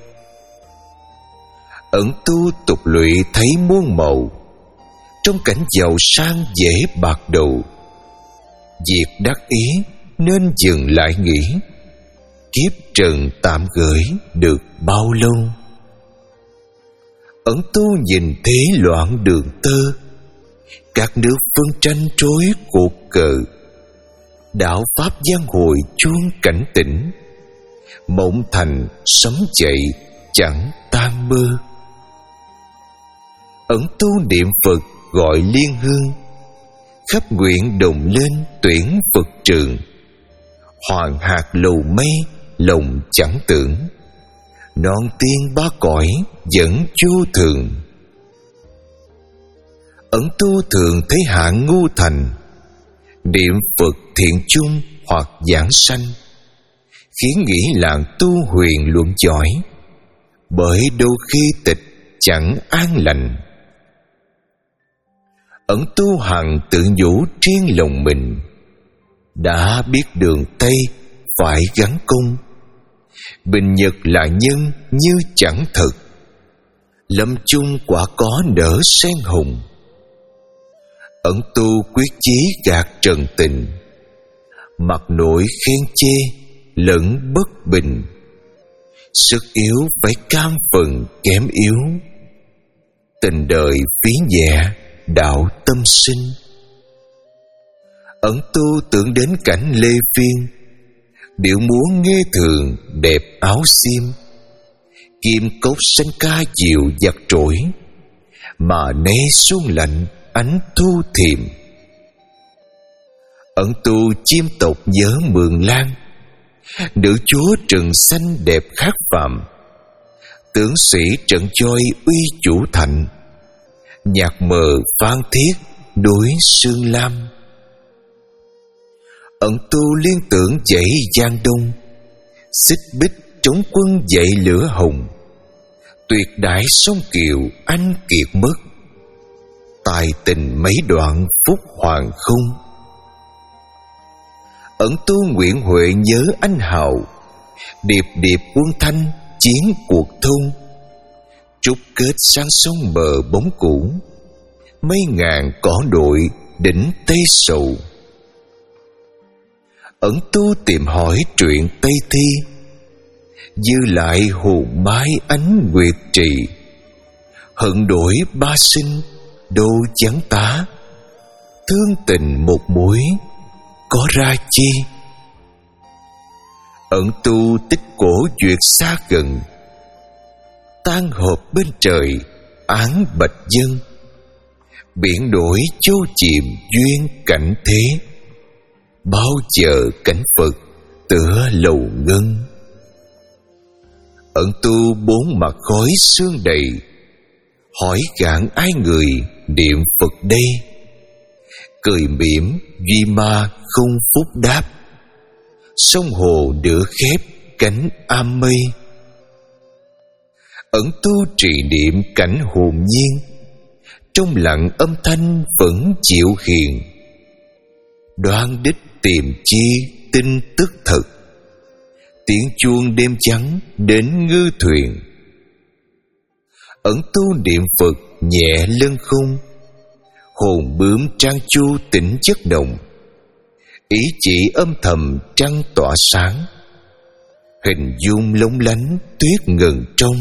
Ẩn tu tục lụy thấy muôn màu, trong cảnh giàu sang dễ bạc đầu. Việc đắc ý nên dừng lại nghĩ, kiếp trần tạm gửi được bao lâu. Ẩn tu nhìn thế loạn đường tơ, các nước phân tranh trối cuộc cờ. Đạo pháp giang hồi chuông cảnh tỉnh, mộng thành sấm dậy chẳng tan mơ. Ẩn tu niệm Phật gọi liên hương, khắp nguyện đồng lên tuyển Phật trường. Hoàng hạt lầu mây lòng chẳng tưởng, non tiên ba cõi vẫn vô thường. Ẩn tu thường thấy hạng ngu thành, niệm Phật thiện chung hoặc giảng sanh, khiến nghĩ làng tu huyền luận giỏi, bởi đôi khi tịch chẳng an lành. Ẩn tu hằng tự nhủ riêng lòng mình, đã biết đường Tây phải gắn công, bình nhật là nhân như chẳng thực, lâm chung quả có nở sen hồng. Ẩn tu quyết chí gạt trần tình, mặt nội khen chê lẫn bất bình. Sức yếu phải cam phần kém yếu, tình đời phí nhẹ đạo tâm sinh. Ẩn tu tưởng đến cảnh Lê Phiên, điệu múa nghe thường đẹp áo xiêm. Kim cốc xanh ca diệu giặt trỗi, mà né xuân lạnh ánh thu thiềm. Ẩn tu chiêm tộc nhớ Mường Lan, nữ chúa trần xanh đẹp khác phàm. Tướng sĩ trận choi uy chủ thành, nhạc mờ phan thiết đối sương lam. Ẩn tu liên tưởng dãy Giang Đông, xích bích trống quân dậy lửa hồng. Tuyệt đại sông Kiều anh kiệt mất, tài tình mấy đoạn phúc hoàng không. Ẩn tu nguyện huệ nhớ anh hào, điệp điệp quân thanh chiến cuộc thôn. Trúc kết sang sông bờ bóng cũ, mấy ngàn cỏ đội đỉnh Tây Sầu. Ẩn tu tìm hỏi truyện Tây Thi, dư lại hồn mái ánh nguyệt trì. Hận đổi ba sinh đô chán tá, thương tình một mũi có ra chi. Ẩn tu tích cổ duyệt xa gần, tan họp bên trời án bạch dân. Biển đổi châu chìm duyên cảnh thế, bao giờ cảnh Phật tựa lầu ngân. Ẩn tu bốn mặt khói sương đầy, hỏi gạn ai người niệm Phật đây. Cười mỉm duy ma không phúc đáp, sông hồ nửa khép cánh am mây. Ẩn tu trì niệm cảnh hồn nhiên, trong lặng âm thanh vẫn chịu hiền. Đoan đích tìm chi tin tức thật, tiếng chuông đêm trắng đến ngư thuyền. Ẩn tu niệm Phật nhẹ lân không, hồn bướm trang chu tỉnh chất động. Ý chỉ âm thầm trăng tỏa sáng, hình dung lóng lánh tuyết ngần trong.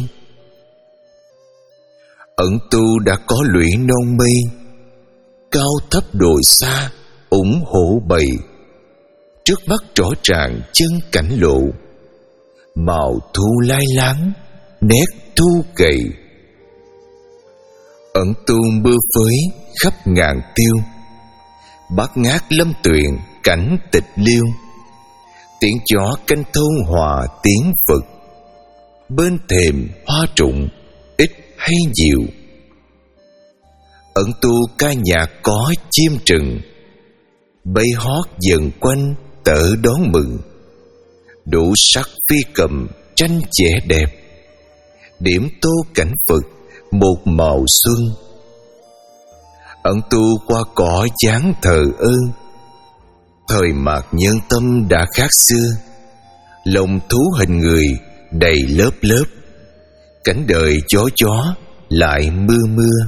Ẩn tu đã có lũy non mây, cao thấp đồi xa ủng hộ bầy. Trước mắt rõ ràng chân cảnh lộ, màu thu lai láng nét thu cày. Ẩn tu mưa phới khắp ngàn tiêu, bát ngát lâm tuyền cảnh tịch liêu. Tiếng chó canh thôn hòa tiếng Phật, bên thềm hoa trụng ít hay nhiều. Ẩn tu ca nhạc có chim trừng, bay hót dần quanh tở đón mừng. Đủ sắc phi cầm tranh trẻ đẹp, điểm tô cảnh Phật một màu xuân. Ẩn tu qua cỏ dáng thờ ơ, thời mạt nhân tâm đã khác xưa. Lòng thú hình người đầy lớp lớp, cảnh đời chó chó lại mưa mưa.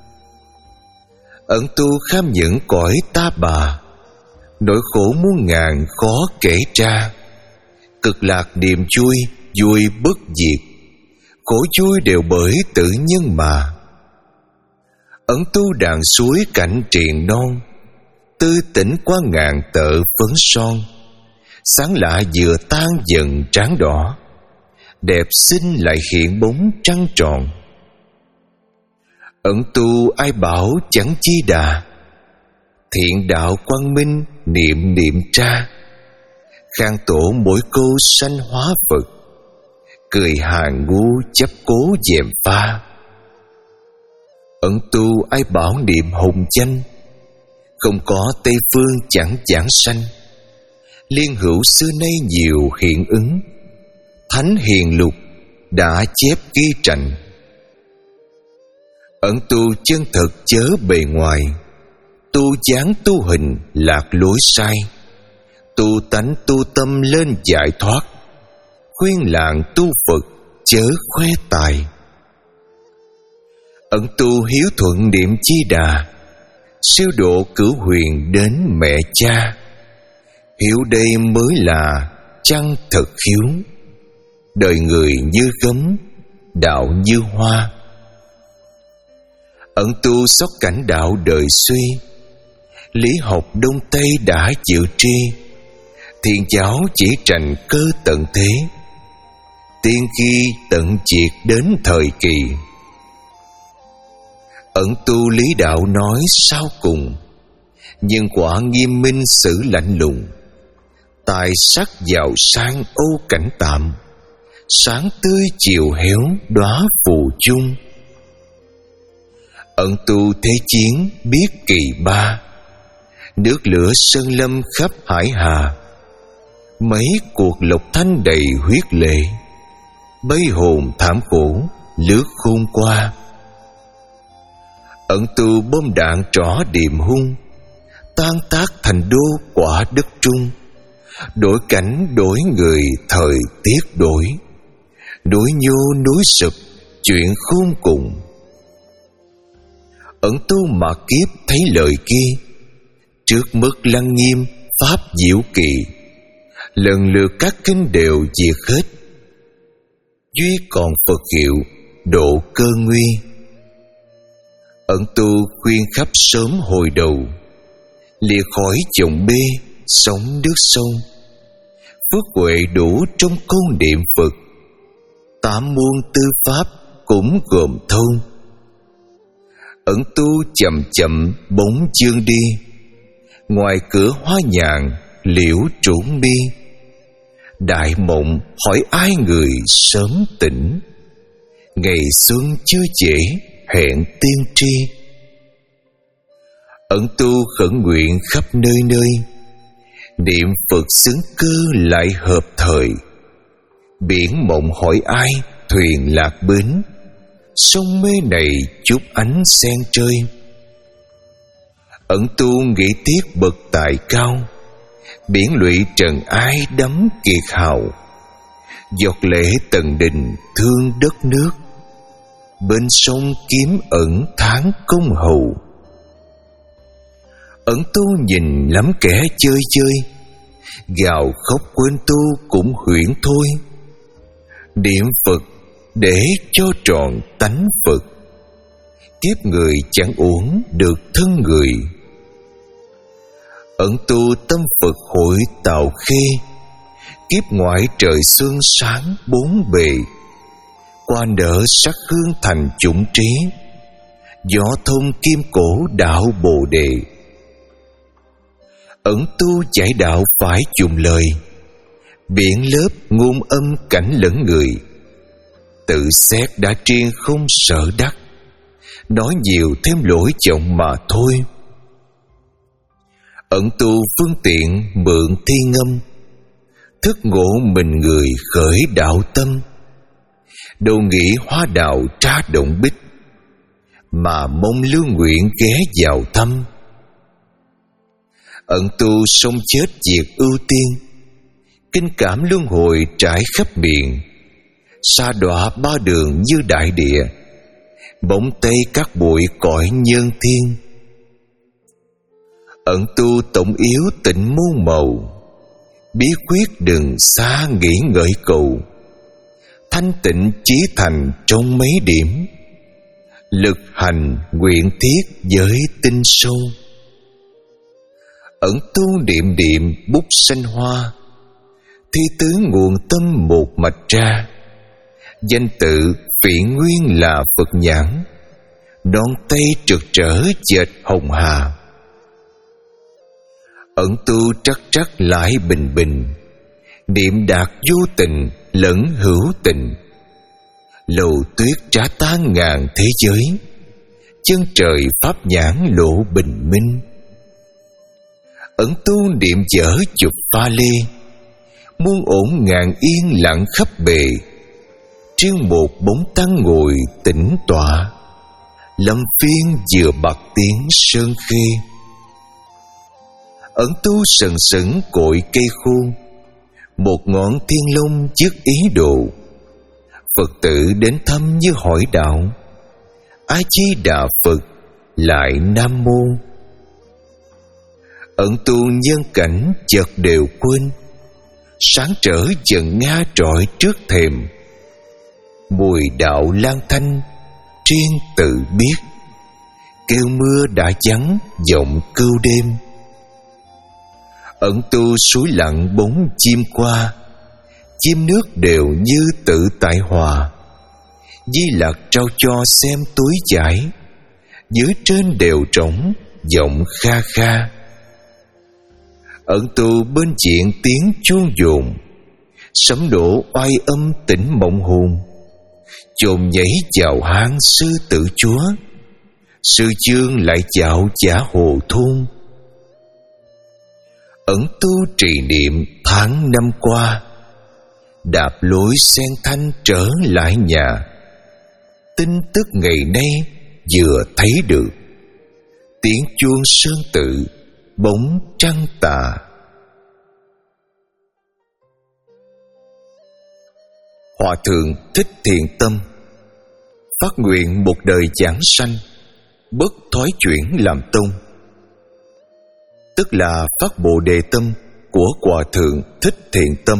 Ẩn tu kham những cõi ta bà, nỗi khổ muôn ngàn khó kể ra. Cực lạc điềm chui vui bất diệt, khổ vui đều bởi tự nhân mà. Ẩn tu đàn suối cảnh triền non, tư tỉnh qua ngàn tợ phấn son. Sáng lạ vừa tan dần tráng đỏ, đẹp xinh lại hiện bóng trăng tròn. Ẩn tu ai bảo chẳng chi đà, thiện đạo quang minh niệm niệm tra. Khang tổ mỗi câu sanh hóa Phật, cười hàng ngu chấp cố dèm pha. Ẩn tu ai bảo niệm hồng danh, không có Tây phương chẳng giảng sanh. Liên hữu xưa nay nhiều hiện ứng, thánh hiền lục đã chép ghi trành. Ẩn tu chân thật chớ bề ngoài, tu dáng tu hình lạc lối sai. Tu tánh tu tâm lên giải thoát, khuyên làng tu Phật chớ khoe tài. Ẩn tu hiếu thuận niệm chi đà, siêu độ cửu huyền đến mẹ cha. Hiểu đây mới là chăng thật hiếu. Đời người như gấm, đạo như hoa. Ẩn tu xót cảnh đạo đời suy, lý học đông tây đã chịu tri. Thiền giáo chỉ trành cơ tận thế, tiên khi tận triệt đến thời kỳ. Ẩn tu lý đạo nói sau cùng, nhân quả nghiêm minh xử lạnh lùng. Tài sắc giàu sang âu cảnh tạm, sáng tươi chiều héo đóa phù chung. Ẩn tu thế chiến biết kỳ ba, nước lửa sơn lâm khắp hải hà. Mấy cuộc lộc thanh đầy huyết lệ, bấy hồn thảm khổ lướt khôn qua. Ẩn tu bom đạn trỏ điềm hung, tan tác thành đô quả đất trung. Đổi cảnh đổi người thời tiết đổi, núi nhô núi sụp chuyện khôn cùng. Ẩn tu mà kiếp thấy lời kia, trước mức lăng nghiêm pháp diệu kỳ. Lần lượt các kinh đều diệt hết, duy còn Phật hiệu độ cơ nguy. Ẩn tu khuyên khắp sớm hồi đầu, lìa khỏi chồng bê sống nước sông. Phước huệ đủ trong câu niệm Phật, tám muôn tư pháp cũng gồm thôn. Ẩn tu chậm chậm bóng chương đi, ngoài cửa hoa nhàn liễu trũ mi. Đại mộng hỏi ai người sớm tỉnh, ngày xuân chưa trễ hẹn tiên tri. Ẩn tu khẩn nguyện khắp nơi nơi, niệm Phật xứng cơ lại hợp thời. Biển mộng hỏi ai thuyền lạc bến, sông mê này chút ánh sen chơi. Ẩn tu nghĩ tiếc bậc tài cao, biển lụy trần ai đắm kiệt hào. Giọt lệ tần đình thương đất nước, bên sông kiếm ẩn tháng công hầu. Ẩn tu nhìn lắm kẻ chơi chơi, gào khóc quên tu cũng huyễn thôi. Niệm Phật để cho trọn tánh Phật, kiếp người chẳng uổng được thân người. Ẩn tu tâm Phật hội tạo khê, kiếp ngoại trời xuân sáng bốn bề. Qua nở sắc hương thành chủng trí, gió thông kim cổ đạo Bồ Đề. Ẩn tu giải đạo phải dùng lời, biển lớp ngôn âm cảnh lẫn người. Tự xét đã triên không sợ đắc, nói nhiều thêm lỗi chồng mà thôi. Ẩn tu phương tiện mượn thi ngâm, thức ngộ mình người khởi đạo tâm. Đâu nghĩ hóa đạo tra động bích, mà mong lưu nguyện ghé vào thăm. Ẩn tu sống chết diệt ưu tiên, kinh cảm luân hồi trải khắp miền. Sa đọa ba đường như đại địa, bóng tây các bụi cõi nhân thiên. Ẩn tu tổng yếu tịnh muôn màu, bí quyết đừng xa nghĩ ngợi cầu. Thanh tịnh chí thành trong mấy điểm, lực hành nguyện thiết với tinh sâu. Ẩn tu niệm niệm bút sanh hoa, thi tứ nguồn tâm một mạch ra. Danh tự phỉ nguyên là Phật nhãn, đón tay trực trở dệt hồng hà. Ẩn tu trắc trắc lại bình bình, niệm đạt vô tình lẫn hữu tình. Lầu tuyết trả tan ngàn thế giới, chân trời pháp nhãn lộ bình minh. Ẩn tu niệm dở chụp pha lê, muôn ổn ngàn yên lặng khắp bề. Riêng một bóng tăng ngồi tĩnh tọa, lâm phiên vừa bạc tiếng sơn khê. Ẩn tu sần sững cội cây khô, một ngọn thiên long dứt ý đồ. Phật tử đến thăm như hỏi đạo, A Di Đà Phật lại Nam Mô. ẩn tu nhân cảnh chợt đều quên, sáng trở dần nga trọi trước thềm. Mùi đạo lang thanh riêng tự biết, kêu mưa đã vắng giọng cưu đêm. Ẩn tu suối lặng bóng chim qua, chim nước đều như tự tại hòa. Di Lặc trao cho xem túi chải, dưới trên đều trống giọng kha kha. Ẩn tu bên chuyện tiếng chuông dồn, sấm đổ oai âm tỉnh mộng hồn. Chồn nhảy chào hang sư tử chúa, sư chương lại chào giả hồ thôn. Ẩn tu trì niệm tháng năm qua, đạp lối sen thanh trở lại nhà. Tin tức ngày nay vừa thấy được, tiếng chuông sơn tự bóng trăng tà. Hòa thượng Thích Thiện Tâm phát nguyện một đời giảng sanh, bất thói chuyển làm tông, tức là phát Bồ Đề tâm của Hòa thượng Thích Thiện Tâm.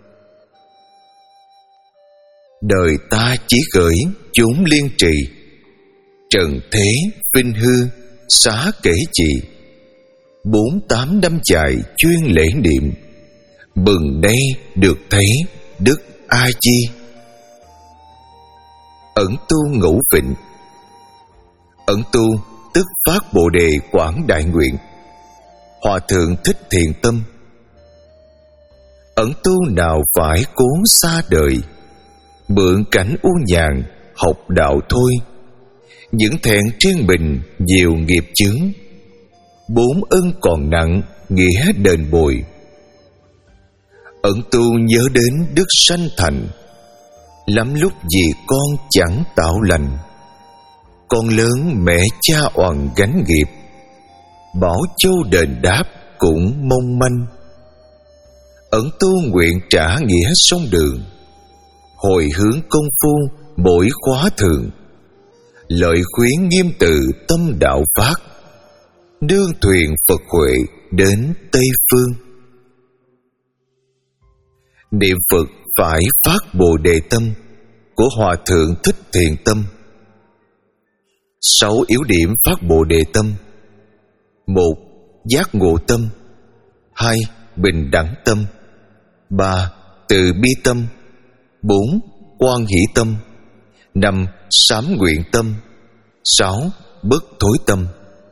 Đời ta chỉ gửi chốn liên trì, trần thế vinh hư xá kể chi. Bốn tám năm dài chuyên lễ niệm, bừng đây được thấy đức A Di. Ẩn tu ngũ vịnh. Ẩn tu tức phát Bồ Đề quảng đại nguyện. Hòa thượng Thích Thiện Tâm. Ẩn tu nào phải cố xa đời, mượn cảnh u nhàn học đạo thôi. Những thẹn riêng mình nhiều nghiệp chướng, bốn ân còn nặng nghĩa đền bồi. Ẩn tu nhớ đến đức sanh thành, lắm lúc vì con chẳng tạo lành. Con lớn mẹ cha oằn gánh nghiệp, bảo châu đền đáp cũng mong manh. Ẩn tu nguyện trả nghĩa sông đường, hồi hướng công phu mỗi khóa thường. Lợi khuyến nghiêm từ tâm đạo phát, nương thuyền Phật huệ đến Tây Phương. Niệm Phật phải phát Bồ Đề tâm của Hòa thượng Thích Thiện Tâm. Sáu yếu điểm phát Bồ Đề tâm: một. Giác ngộ tâm. Hai. Bình đẳng tâm. Ba. Từ bi tâm. Bốn. Quan hỷ tâm. Năm. Sám nguyện tâm. Sáu. Bất thối tâm.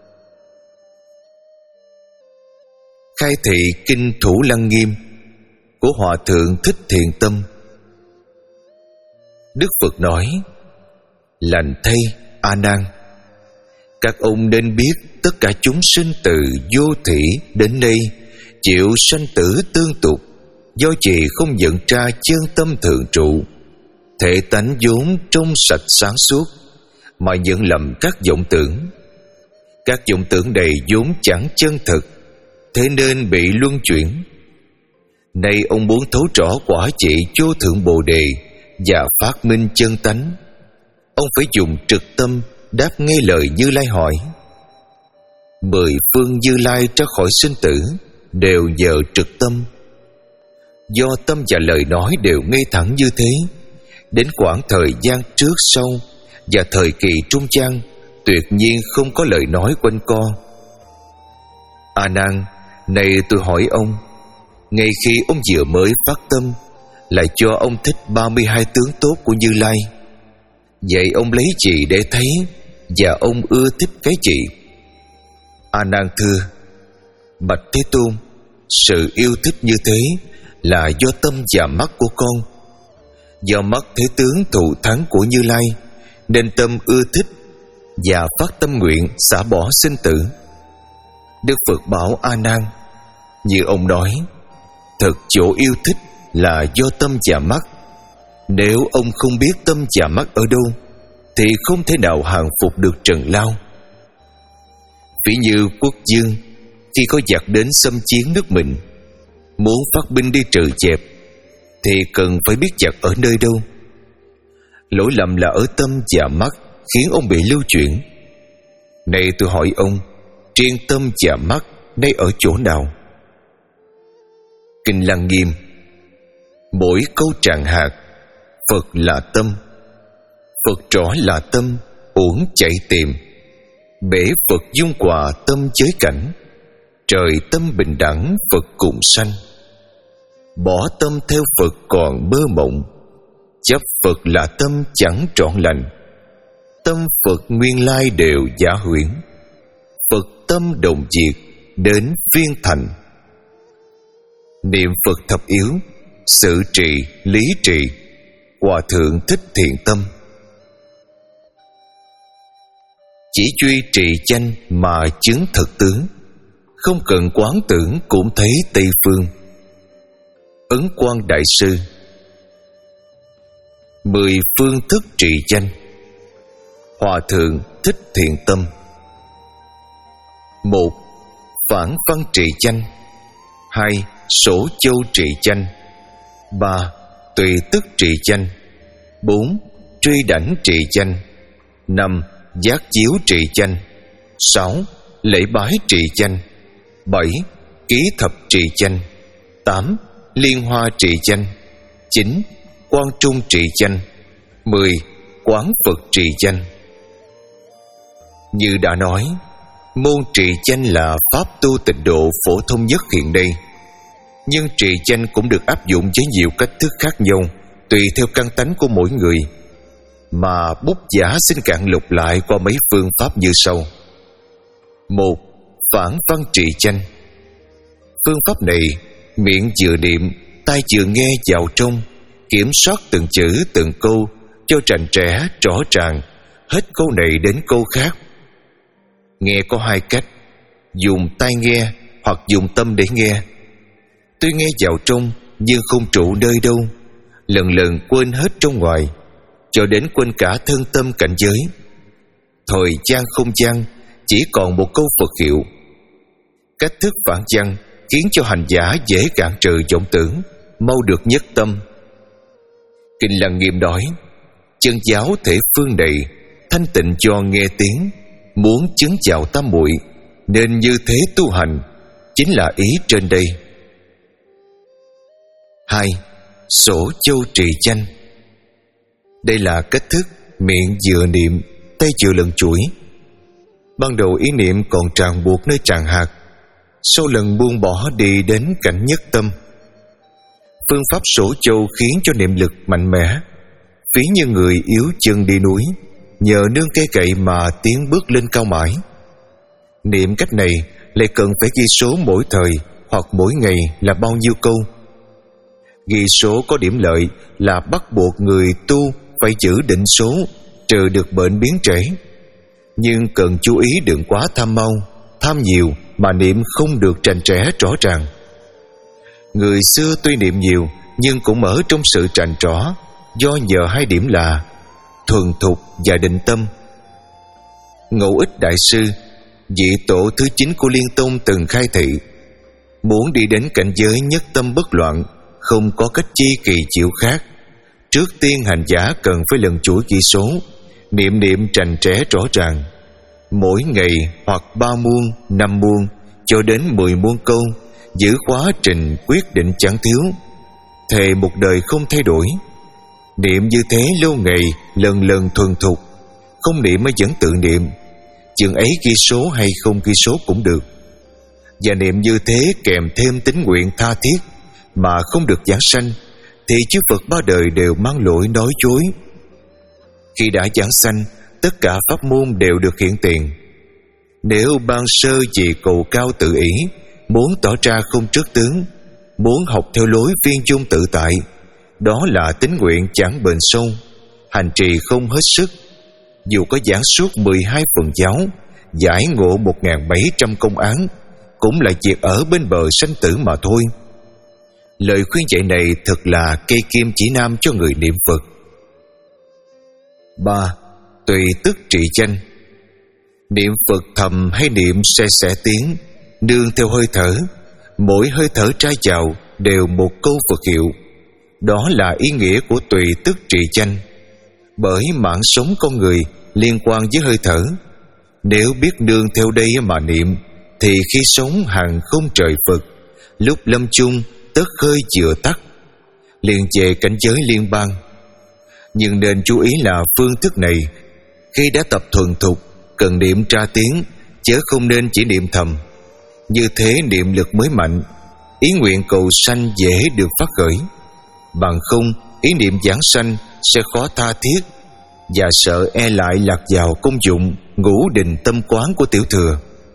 Khai thị kinh Thủ Lăng Nghiêm của Hòa thượng Thích Thiện Tâm. Đức Phật nói: lành thay A Nan, các ông nên biết tất cả chúng sinh từ vô thủy đến nay chịu sanh tử tương tục, do trì không nhận ra chân tâm thượng trụ, thể tánh vốn trong sạch sáng suốt, mà nhận lầm các vọng tưởng. Các vọng tưởng này vốn chẳng chân thực, thế nên bị luân chuyển. Nay ông muốn thấu rõ quả trị vô thượng Bồ Đề và phát minh chân tánh, ông phải dùng trực tâm đáp nghe lời Như Lai hỏi. Mười phương Như Lai ra khỏi sinh tử đều nhờ trực tâm. Do tâm và lời nói đều ngay thẳng như thế, đến quãng thời gian trước sau và thời kỳ trung gian tuyệt nhiên không có lời nói quanh co. A Nan, này tôi hỏi ông, ngay khi ông vừa mới phát tâm, lại cho ông thích ba mươi hai tướng tốt của Như Lai, vậy ông lấy gì để thấy và ông ưa thích cái gì? A Nan thưa: bạch Thế Tôn, sự yêu thích như thế là do tâm và mắt của con. Do mắt thấy tướng thù thắng của Như Lai, nên tâm ưa thích và phát tâm nguyện xả bỏ sinh tử. Đức Phật bảo A Nan: như ông nói, thật chỗ yêu thích là do tâm và mắt. Nếu ông không biết tâm và mắt ở đâu, thì không thể nào hàng phục được trần lao. Ví như quốc vương khi có giặc đến xâm chiếm nước mình, muốn phát binh đi trừ dẹp, thì cần phải biết giặc ở nơi đâu. Lỗi lầm là ở tâm và mắt khiến ông bị lưu chuyển. Này tôi hỏi ông, riêng tâm và mắt nay ở chỗ nào? Kinh Lăng Nghiêm. Mỗi câu tràng hạt, Phật là tâm. Phật rõ là tâm, uổng chạy tìm. Bể Phật dung quà tâm giới cảnh. Trời tâm bình đẳng, Phật cùng sanh. Bỏ tâm theo Phật còn mơ mộng. Chấp Phật là tâm chẳng trọn lành. Tâm Phật nguyên lai đều giả huyễn. Phật tâm đồng diệt, đến viên thành. Niệm Phật thập yếu, sự trì, lý trì. Hòa thượng Thích Thiện Tâm. Chỉ duy trì danh mà chứng thực tướng. Không cần quán tưởng cũng thấy Tây phương. Ấn Quang Đại Sư. Mười phương thức trì danh. Hòa thượng Thích Thiện Tâm. Một. Phản văn trì danh. Hai. Sổ châu trì danh. Ba. Tùy tức trì danh. Bốn. Truy đảnh trì danh. Năm. Giác chiếu trì danh. Sáu. Lễ bái trì danh. Bảy. Ký thập trì danh. Tám. Liên hoa trì danh. Chín. Quan trung trì danh. Mười. Quán Phật trì danh. Như đã nói, môn trì danh là pháp tu tịnh độ phổ thông nhất hiện nay. Nhưng trì danh cũng được áp dụng với nhiều cách thức khác nhau, tùy theo căn tánh của mỗi người. Mà bút giả xin cạn lục lại qua mấy phương pháp như sau. Một. Phản văn trì danh. Phương pháp này, miệng vừa niệm, tai vừa nghe vào trong, kiểm soát từng chữ từng câu cho rành rẽ rõ ràng, hết câu này đến câu khác. Nghe có hai cách, dùng tai nghe hoặc dùng tâm để nghe. Tuy nghe vào trong nhưng không trụ nơi đâu, lần lần quên hết trong ngoài, cho đến quên cả thân tâm cảnh giới. Thời gian không gian, chỉ còn một câu Phật hiệu. Cách thức phản văn khiến cho hành giả dễ cản trừ vọng tưởng, mau được nhất tâm. Kinh Lăng Nghiêm nói, chân giáo thể phương này thanh tịnh cho nghe tiếng, muốn chứng vào tam muội nên như thế tu hành, chính là ý trên đây. Hai. Sổ châu trì danh. Đây là cách thức miệng vừa niệm, tay vừa lần chuỗi. Ban đầu ý niệm còn ràng buộc nơi tràng hạt, sau lần buông bỏ đi đến cảnh nhất tâm. Phương pháp sổ châu khiến cho niệm lực mạnh mẽ, ví như người yếu chân đi núi, nhờ nương cây cậy mà tiến bước lên cao mãi. Niệm cách này lại cần phải ghi số mỗi thời hoặc mỗi ngày là bao nhiêu câu. Ghi số có điểm lợi là bắt buộc người tu phải giữ định số, trừ được bệnh biến trễ. Nhưng cần chú ý đừng quá tham mau, tham nhiều mà niệm không được rành rẽ rõ ràng. Người xưa tuy niệm nhiều nhưng cũng ở trong sự rành rõ, do nhờ hai điểm là thuần thục và định tâm. Ngẫu Ích Đại Sư, vị tổ thứ chín của Liên Tông từng khai thị, muốn đi đến cảnh giới nhất tâm bất loạn, không có cách chi kỳ chịu khác. Trước tiên hành giả cần phải lần chuỗi ghi số, niệm niệm rành rẽ rõ ràng. Mỗi ngày hoặc ba muôn, năm muôn cho đến mười muôn câu, giữ khóa trình quyết định chẳng thiếu, thề một đời không thay đổi. Niệm như thế lâu ngày, lần lần thuần thục. Không niệm mới vẫn tự niệm, chừng ấy ghi số hay không ghi số cũng được. Và niệm như thế kèm thêm tín nguyện tha thiết mà không được giảng sanh, thì chư Phật ba đời đều mang lỗi nói dối. Khi đã giảng sanh, tất cả pháp môn đều được hiện tiền. Nếu ban sơ vì cầu cao tự ý, muốn tỏ ra không trước tướng, muốn học theo lối viên dung tự tại, đó là tín nguyện chẳng bền sâu, hành trì không hết sức. Dù có giảng suốt mười hai phần giáo, giải ngộ một nghìn bảy trăm công án, cũng là việc ở bên bờ sanh tử mà thôi. Lời khuyên dạy này thật là cây kim chỉ nam cho người niệm Phật. Ba. Tùy tức trị danh. Niệm Phật thầm hay niệm xe xẻ tiếng, nương theo hơi thở. Mỗi hơi thở ra vào đều một câu Phật hiệu. Đó là ý nghĩa của tùy tức trị danh. Bởi mạng sống con người liên quan với hơi thở. Nếu biết nương theo đây mà niệm, thì khi sống hàng không trời Phật, lúc lâm chung tất khơi vừa tắt, liền về cảnh giới liên bang. Nhưng nên chú ý là phương thức này khi đã tập thuần thục cần niệm tra tiếng, chớ không nên chỉ niệm thầm. Như thế niệm lực mới mạnh, ý nguyện cầu sanh dễ được phát khởi. Bằng không, ý niệm giảng sanh sẽ khó tha thiết, và sợ e lại lạc vào công dụng ngũ định tâm quán của tiểu thừa.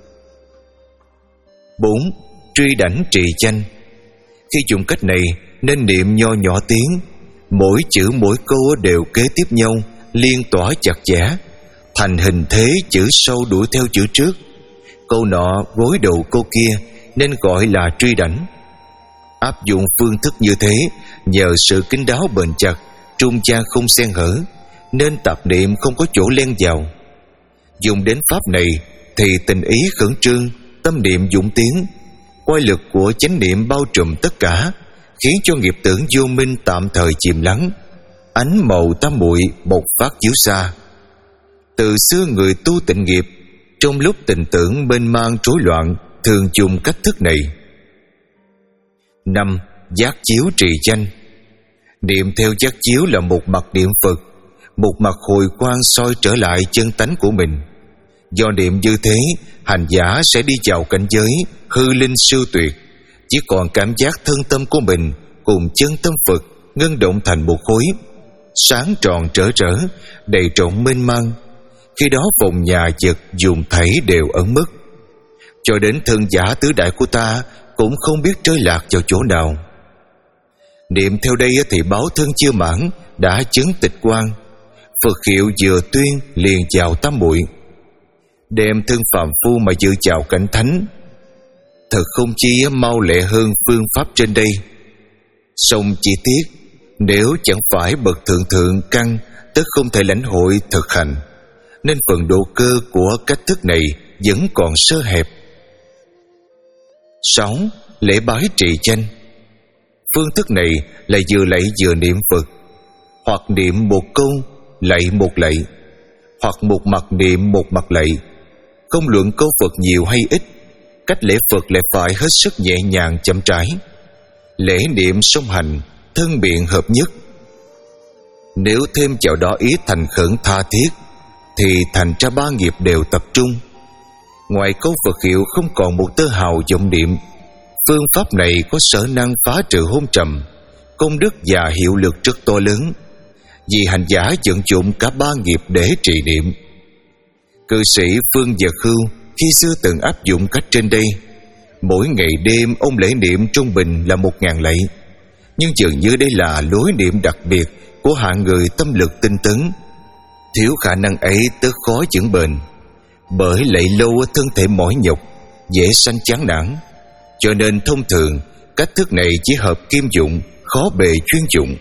Bốn. Truy đảnh trì danh. Khi dùng cách này nên niệm nho nhỏ tiếng, mỗi chữ mỗi câu đều kế tiếp nhau, liên tỏa chặt chẽ, thành hình thế chữ sau đuổi theo chữ trước. Câu nọ gối đầu câu kia nên gọi là truy đảnh. Áp dụng phương thức như thế, nhờ sự kín đáo bền chặt, trung gian không xen hở, nên tạp niệm không có chỗ len vào. Dùng đến pháp này thì tình ý khẩn trương, tâm niệm dũng tiến, quay lực của chánh niệm bao trùm tất cả, khiến cho nghiệp tưởng vô minh tạm thời chìm lắng, ánh màu tam muội bộc phát chiếu xa. Từ xưa người tu tịnh nghiệp, trong lúc tình tưởng mênh mang rối loạn, thường dùng cách thức này. Năm. Giác chiếu trì danh. Niệm theo giác chiếu là một mặt niệm Phật, một mặt hồi quang soi trở lại chân tánh của mình. Do niệm như thế, hành giả sẽ đi vào cảnh giới hư linh siêu tuyệt, chỉ còn cảm giác thân tâm của mình cùng chân tâm Phật ngưng động thành một khối, sáng tròn trở trở, đầy trộn mênh mang. Khi đó vòng nhà vật dùng thảy đều ẩn mất, cho đến thân giả tứ đại của ta cũng không biết rơi lạc vào chỗ nào. Niệm theo đây thì báo thân chưa mãn đã chứng tịch quan, Phật hiệu vừa tuyên liền chào tam muội, đem thân phàm phu mà dự chào cảnh thánh. Thật không chi mau lẹ hơn phương pháp trên đây. Song chi tiết, nếu chẳng phải bậc thượng thượng căn, tất không thể lãnh hội thực hành, nên phần độ cơ của cách thức này vẫn còn sơ hẹp. Sáu. Lễ bái trì danh. Phương thức này là vừa lạy vừa niệm Phật, hoặc niệm một câu lạy một lạy, hoặc một mặt niệm một mặt lạy. Không luận câu Phật nhiều hay ít, cách lễ Phật lại phải hết sức nhẹ nhàng chậm rãi. Lễ niệm song hành, thân biện hợp nhất. Nếu thêm vào đó ý thành khẩn tha thiết, thì thành ra ba nghiệp đều tập trung. Ngoài câu Phật hiệu không còn một tơ hào vọng niệm. Phương pháp này có sở năng phá trừ hôn trầm, công đức và hiệu lực rất to lớn, vì hành giả vận dụng cả ba nghiệp để trì niệm. Cư sĩ Phương Vật Hưu khi xưa từng áp dụng cách trên đây. Mỗi ngày đêm ông lễ niệm trung bình là một ngàn lạy, nhưng dường như đây là lối niệm đặc biệt của hạng người tâm lực tinh tấn. Thiếu khả năng ấy tất khó vững bền, bởi lạy lâu thân thể mỏi nhọc, dễ sanh chán nản. Cho nên thông thường cách thức này chỉ hợp kim dụng, khó bề chuyên dụng.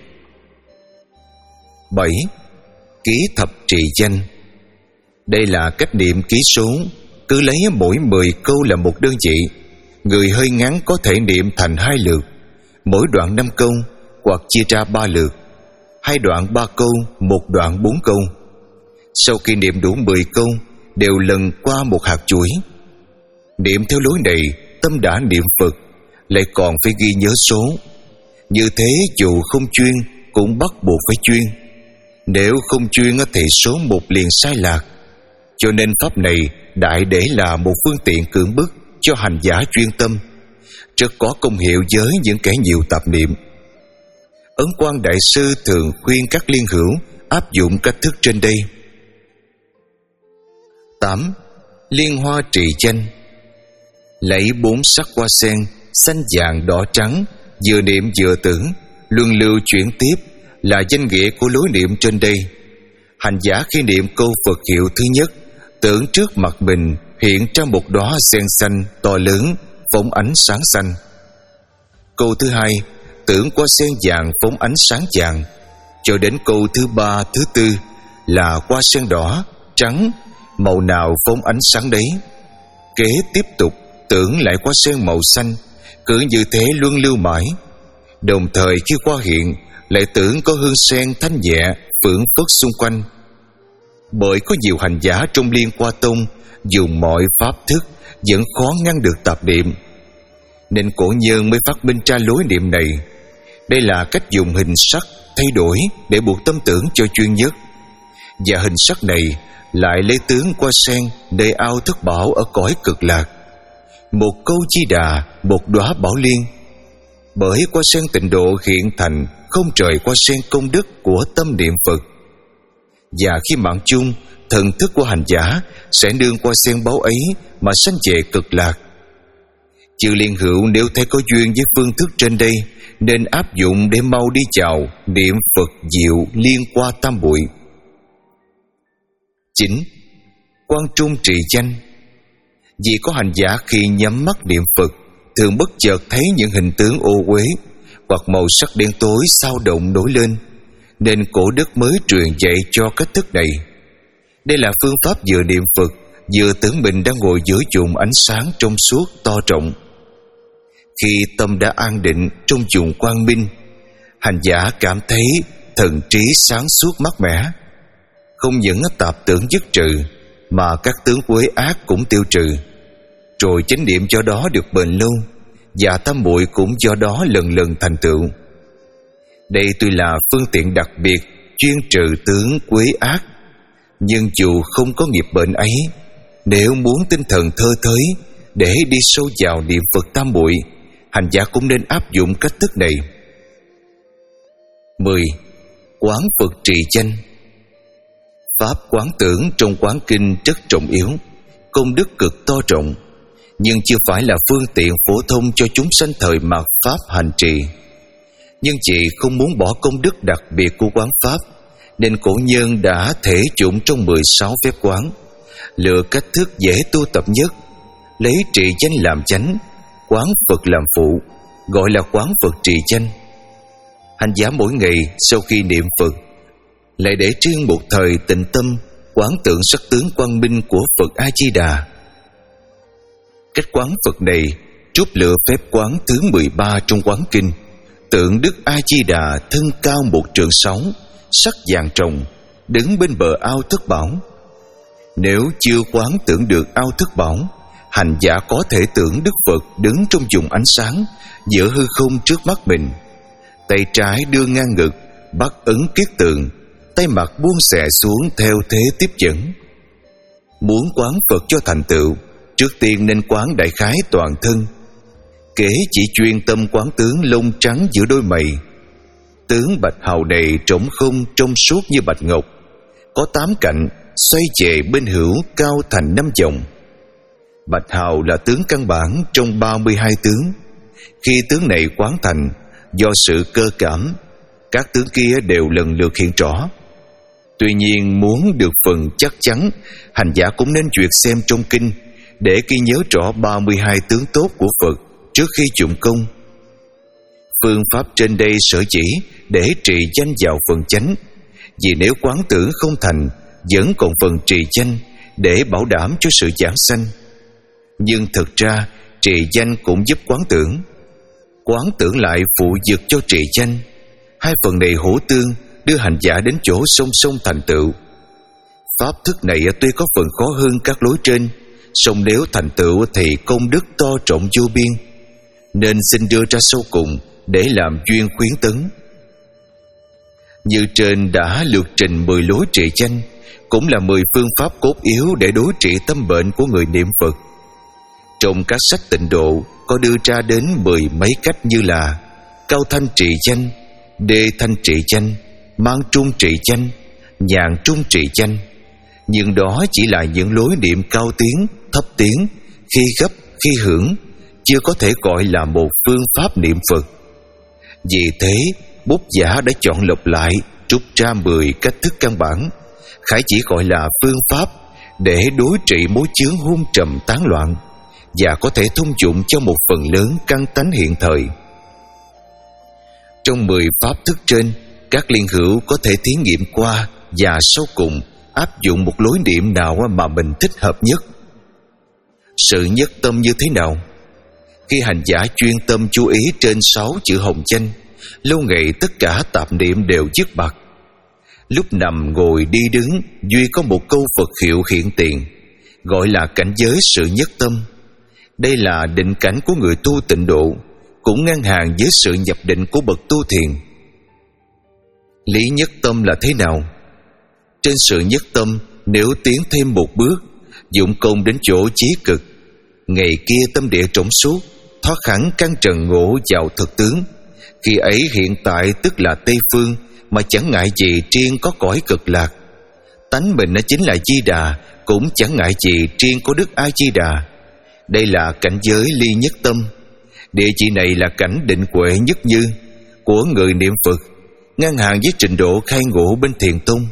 Bảy. Ký thập trì danh. Đây là cách niệm ký số, cứ lấy mỗi mười câu là một đơn vị. Người hơi ngắn có thể niệm thành hai lượt, mỗi đoạn năm câu, hoặc chia ra ba lượt, hai đoạn ba câu, một đoạn bốn câu. Sau khi niệm đủ mười câu, đều lần qua một hạt chuỗi. Niệm theo lối này, tâm đã niệm Phật, lại còn phải ghi nhớ số. Như thế dù không chuyên cũng bắt buộc phải chuyên. Nếu không chuyên thì số một liền sai lạc. Cho nên pháp này đại để là một phương tiện cưỡng bức cho hành giả chuyên tâm, rất có công hiệu với những kẻ nhiều tạp niệm. Ấn Quang Đại Sư thường khuyên các liên hữu áp dụng cách thức trên đây. Tám. Liên hoa trì danh. Lấy bốn sắc hoa sen xanh vàng đỏ trắng, vừa niệm vừa tưởng, luân lưu chuyển tiếp là danh nghĩa của lối niệm trên đây. Hành giả khi niệm câu Phật hiệu thứ nhất, tưởng trước mặt mình hiện ra một đóa sen xanh to lớn phóng ánh sáng xanh. Câu thứ hai, tưởng qua sen vàng phóng ánh sáng vàng. Cho đến câu thứ ba, thứ tư là qua sen đỏ, trắng, màu nào phóng ánh sáng đấy. Kế tiếp tục tưởng lại qua sen màu xanh, cứ như thế luân lưu mãi. Đồng thời khi qua hiện lại tưởng có hương sen thanh nhẹ phưởng phất xung quanh. Bởi có nhiều hành giả trong Liên Hoa Tông dùng mọi pháp thức vẫn khó ngăn được tạp niệm, nên cổ nhân mới phát minh ra lối niệm này. Đây là cách dùng hình sắc thay đổi để buộc tâm tưởng cho chuyên nhất, và hình sắc này lại lấy tướng hoa sen nơi ao thất bảo ở cõi cực lạc. Một câu chi đà, một đóa bảo liên. Bởi hoa sen tịnh độ hiện thành không trời hoa sen công đức của tâm niệm Phật. Và khi mạng chung, thần thức của hành giả sẽ nương hoa sen báu ấy mà sanh về cực lạc. Chư liên hữu nếu thấy có duyên với phương thức trên đây, nên áp dụng để mau đi chào niệm Phật diệu liên qua tam bụi. Chín. Quang trung trì danh. Vì có hành giả khi nhắm mắt niệm Phật thường bất chợt thấy những hình tướng ô uế hoặc màu sắc đen tối xao động nổi lên, nên cổ đức mới truyền dạy cho cách thức này. Đây là phương pháp vừa niệm Phật vừa tưởng mình đang ngồi giữa chùm ánh sáng trong suốt to rộng. Khi tâm đã an định trong chùm quang minh, hành giả cảm thấy thần trí sáng suốt mát mẻ. Không những tạp tưởng dứt trừ, mà các tướng quế ác cũng tiêu trừ. Rồi chánh niệm do đó được bền lâu, và tam muội cũng do đó lần lần thành tựu. Đây tuy là phương tiện đặc biệt chuyên trừ tướng quế ác, nhưng dù không có nghiệp bệnh ấy, nếu muốn tinh thần thơ thới để đi sâu vào niệm Phật tam muội, hành giả cũng nên áp dụng cách thức này. Mười. Quán Phật trì danh. Pháp quán tưởng trong quán kinh rất trọng yếu, công đức cực to rộng, nhưng chưa phải là phương tiện phổ thông cho chúng sanh thời mạt pháp hành trì. Nhưng chị không muốn bỏ công đức đặc biệt của quán pháp, nên cổ nhân đã thể chủng trong mười sáu phép quán, lựa cách thức dễ tu tập nhất, lấy trì danh làm chánh, quán Phật làm phụ, gọi là quán Phật trì danh. Hành giả mỗi ngày sau khi niệm Phật lại để riêng một thời tịnh tâm quán tưởng sắc tướng quang minh của Phật A Di Đà. Cách quán Phật này trút lựa phép quán thứ mười ba trong quán kinh, tượng Đức A Di Đà thân cao một trượng sáu, sắc vàng rồng, đứng bên bờ ao thất bảo. Nếu chưa quán tưởng được ao thất bảo, hành giả có thể tưởng Đức Phật đứng trong vùng ánh sáng giữa hư không trước mắt mình, tay trái đưa ngang ngực bắt ấn kiết tượng, tay mặt buông xẻ xuống theo thế tiếp dẫn. Muốn quán Phật cho thành tựu, trước tiên nên quán đại khái toàn thân. Kể chỉ chuyên tâm quán tướng lông trắng giữa đôi mày. Tướng bạch hào này trống không trong suốt như bạch ngọc, có tám cạnh xoay về bên hữu cao thành năm vòng. Bạch hào là tướng căn bản trong ba mươi hai tướng. Khi tướng này quán thành, do sự cơ cảm, các tướng kia đều lần lượt hiện rõ. Tuy nhiên muốn được phần chắc chắn, hành giả cũng nên duyệt xem trong kinh để ghi nhớ rõ ba mươi hai tướng tốt của Phật trước khi dụng công. Phương pháp trên đây sở chỉ để trì danh vào phần chánh, vì nếu quán tưởng không thành, vẫn còn phần trì danh để bảo đảm cho sự giảng sanh. Nhưng thực ra trì danh cũng giúp quán tưởng, quán tưởng lại phụ dược cho trì danh. Hai phần này hỗ tương, đưa hành giả đến chỗ song song thành tựu. Pháp thức này tuy có phần khó hơn các lối trên, song nếu thành tựu thì công đức to rộng vô biên, nên xin đưa ra sâu cùng để làm duyên khuyến tấn. Như trên đã lược trình mười lối trị danh, cũng là mười phương pháp cốt yếu để đối trị tâm bệnh của người niệm Phật. Trong các sách tịnh độ có đưa ra đến mười mấy cách như là cao thanh trị danh, đê thanh trị danh, mang trung trị danh, nhàn trung trị danh. Nhưng đó chỉ là những lối niệm cao tiếng, thấp tiếng, khi gấp, khi hưởng, chưa có thể gọi là một phương pháp niệm Phật. Vì thế, bút giả đã chọn lọc lại, trút ra mười cách thức căn bản, khải chỉ gọi là phương pháp để đối trị mối chướng hôn trầm tán loạn, và có thể thông dụng cho một phần lớn căn tánh hiện thời. Trong mười pháp thức trên, các liên hữu có thể thí nghiệm qua và sau cùng áp dụng một lối niệm nào mà mình thích hợp nhất. Sự nhất tâm như thế nào? Khi hành giả chuyên tâm chú ý trên sáu chữ hồng danh, lâu ngày tất cả tạp niệm đều dứt bặt. Lúc nằm ngồi đi đứng, duy có một câu Phật hiệu hiện tiền, gọi là cảnh giới sự nhất tâm. Đây là định cảnh của người tu tịnh độ, cũng ngang hàng với sự nhập định của bậc tu thiền. Lý nhất tâm là thế nào? Trên sự nhất tâm, nếu tiến thêm một bước, dụng công đến chỗ chí cực, ngày kia tâm địa trống suốt, thoát hẳn căn trần ngộ vào thực tướng. Khi ấy hiện tại tức là Tây Phương, mà chẳng ngại gì riêng có cõi cực lạc. Tánh mình nó chính là Di Đà, cũng chẳng ngại gì riêng có Đức A Di Đà. Đây là cảnh giới ly nhất tâm. Địa chỉ này là cảnh định huệ nhất như của người niệm Phật, ngang hàng với trình độ khai ngộ bên Thiền Tông.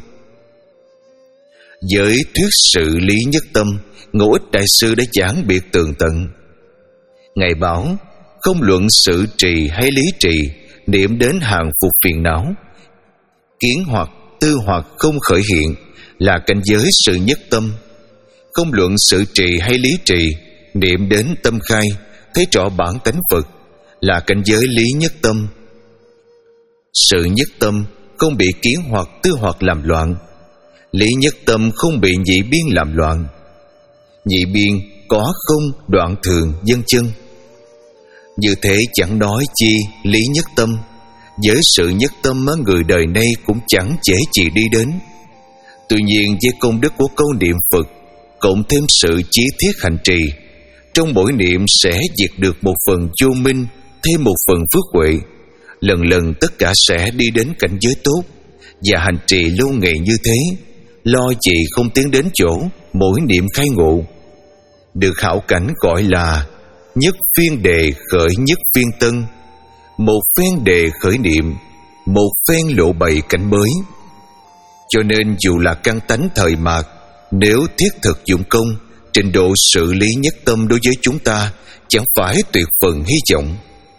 Với thuyết sự lý nhất tâm, Ngộ Ích Đại sư đã giảng biệt tường tận. Ngài bảo, không luận sự trì hay lý trì, niệm đến hàng phục phiền não, kiến hoặc tư hoặc không khởi hiện, là cảnh giới sự nhất tâm. Không luận sự trì hay lý trì, niệm đến tâm khai, thấy rõ bản tánh Phật, là cảnh giới lý nhất tâm. Sự nhất tâm không bị kiến hoặc tư hoặc làm loạn. Lý nhất tâm không bị nhị biên làm loạn. Nhị biên có không đoạn thường vân chân. Như thế chẳng nói chi lý nhất tâm. Với sự nhất tâm người đời nay cũng chẳng dễ gì đi đến. Tuy nhiên với công đức của câu niệm Phật, cộng thêm sự chí thiết hành trì, trong mỗi niệm sẽ diệt được một phần vô minh, thêm một phần phước huệ. Lần lần tất cả sẽ đi đến cảnh giới tốt. Và hành trì lâu ngày như thế, lo gì không tiến đến chỗ mỗi niệm khai ngộ. Được hảo cảnh gọi là nhất phiên đề khởi nhất phiên tân. Một phen đề khởi niệm, một phen lộ bày cảnh mới. Cho nên dù là căn tánh thời mạt, nếu thiết thực dụng công, trình độ sự lý nhất tâm đối với chúng ta chẳng phải tuyệt phần hy vọng.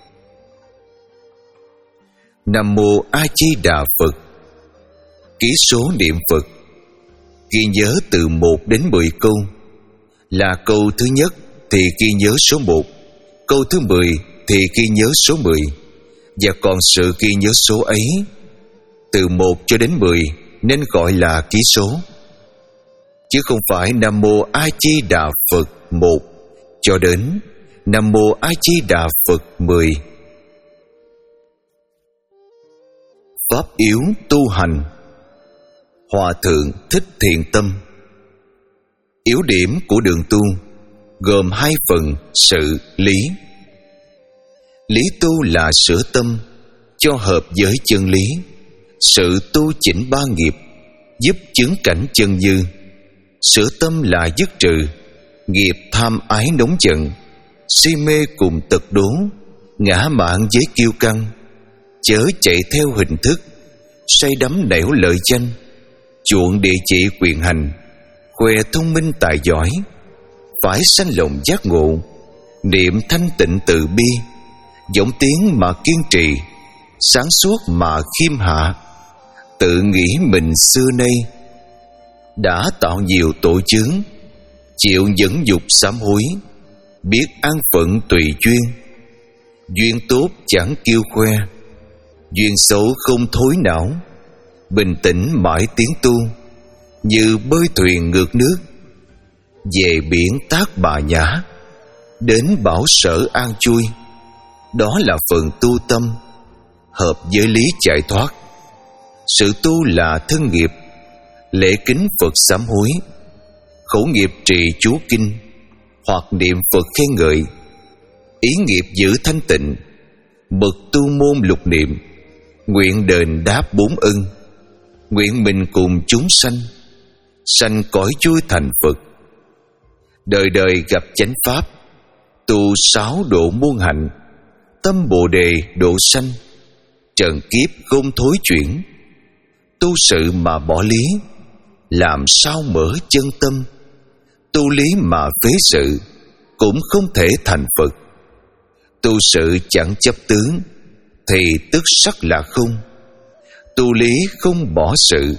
Nam Mô A Di Đà Phật. Ký số niệm Phật. Ghi nhớ từ một đến mười câu. Là câu thứ nhất thì ghi nhớ số một, câu thứ mười thì ghi nhớ số mười, và còn sự ghi nhớ số ấy từ một cho đến mười nên gọi là ký số, chứ không phải Nam Mô A Di Đà Phật một cho đến Nam Mô A Di Đà Phật mười. Pháp yếu tu hành. Hòa thượng Thích Thiện Tâm. Yếu điểm của đường tu gồm hai phần: sự, lý. Lý tu là sửa tâm cho hợp với chân lý. Sự tu chỉnh ba nghiệp, giúp chứng cảnh chân như. Sửa tâm là dứt trừ nghiệp tham ái nóng giận, si mê cùng tật đố, ngã mạn với kiêu căng, chớ chạy theo hình thức, say đắm nẻo lợi danh, chuộng địa chỉ quyền hành, khoe thông minh tài giỏi. Phải sanh lòng giác ngộ, niệm thanh tịnh từ bi, vọng tiếng mà kiên trì, sáng suốt mà khiêm hạ. Tự nghĩ mình xưa nay đã tạo nhiều tội chướng, chịu nhẫn dục sám hối, biết an phận tùy duyên. Duyên tốt chẳng kiêu khoe, duyên xấu không thối não. Bình tĩnh mãi tiến tu, như bơi thuyền ngược nước, về biển Tác Bà Nhã, đến bảo sở an chui. Đó là phần tu tâm, hợp với lý giải thoát. Sự tu là thân nghiệp, lễ kính Phật sám hối, khẩu nghiệp trì chú kinh, hoặc niệm Phật khen ngợi, ý nghiệp giữ thanh tịnh, bậc tu môn lục niệm, nguyện đền đáp bốn ân, nguyện mình cùng chúng sanh, sanh cõi vui thành Phật. Đời đời gặp chánh pháp, tu sáu độ muôn hạnh, tâm Bồ Đề độ sanh, trần kiếp không thối chuyển. Tu sự mà bỏ lý, làm sao mở chân tâm. Tu lý mà phế sự, cũng không thể thành Phật. Tu sự chẳng chấp tướng, thì tức sắc là không. Tu lý không bỏ sự,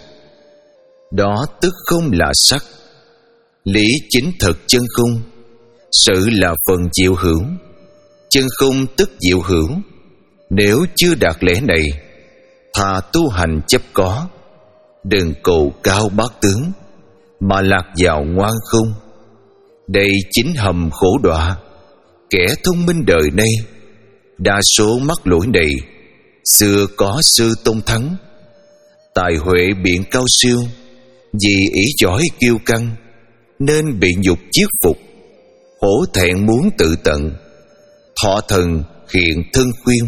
đó tức không là sắc. Lý chính thực chân không, sự là phần diệu hữu. Chân không tức diệu hữu. Nếu chưa đạt lễ này, thà tu hành chấp có, đừng cầu cao bát tướng, mà lạc vào ngoan không. Đây chính hầm khổ đọa. Kẻ thông minh đời nay đa số mắc lỗi này. Xưa có sư Tôn Thắng, tài huệ biện cao siêu, vì ý giỏi kiêu căng nên bị nhục chiết phục, hổ thẹn muốn tự tận, thọ thần hiện thân khuyên.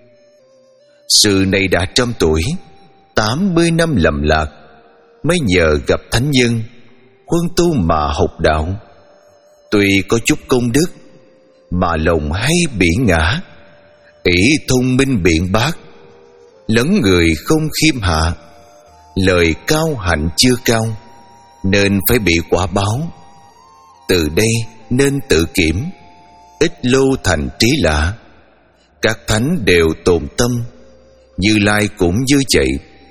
Sư này đã trăm tuổi, tám mươi năm lầm lạc, mới nhờ gặp thánh nhân huân tu mà học đạo. Tuy có chút công đức mà lòng hay bị ngã, ý thông minh biện bác, lẫn người không khiêm hạ, lời cao hạnh chưa cao, nên phải bị quả báo. Từ đây nên tự kiểm, ít lâu thành trí lạ. Các thánh đều tồn tâm, Như Lai cũng như vậy.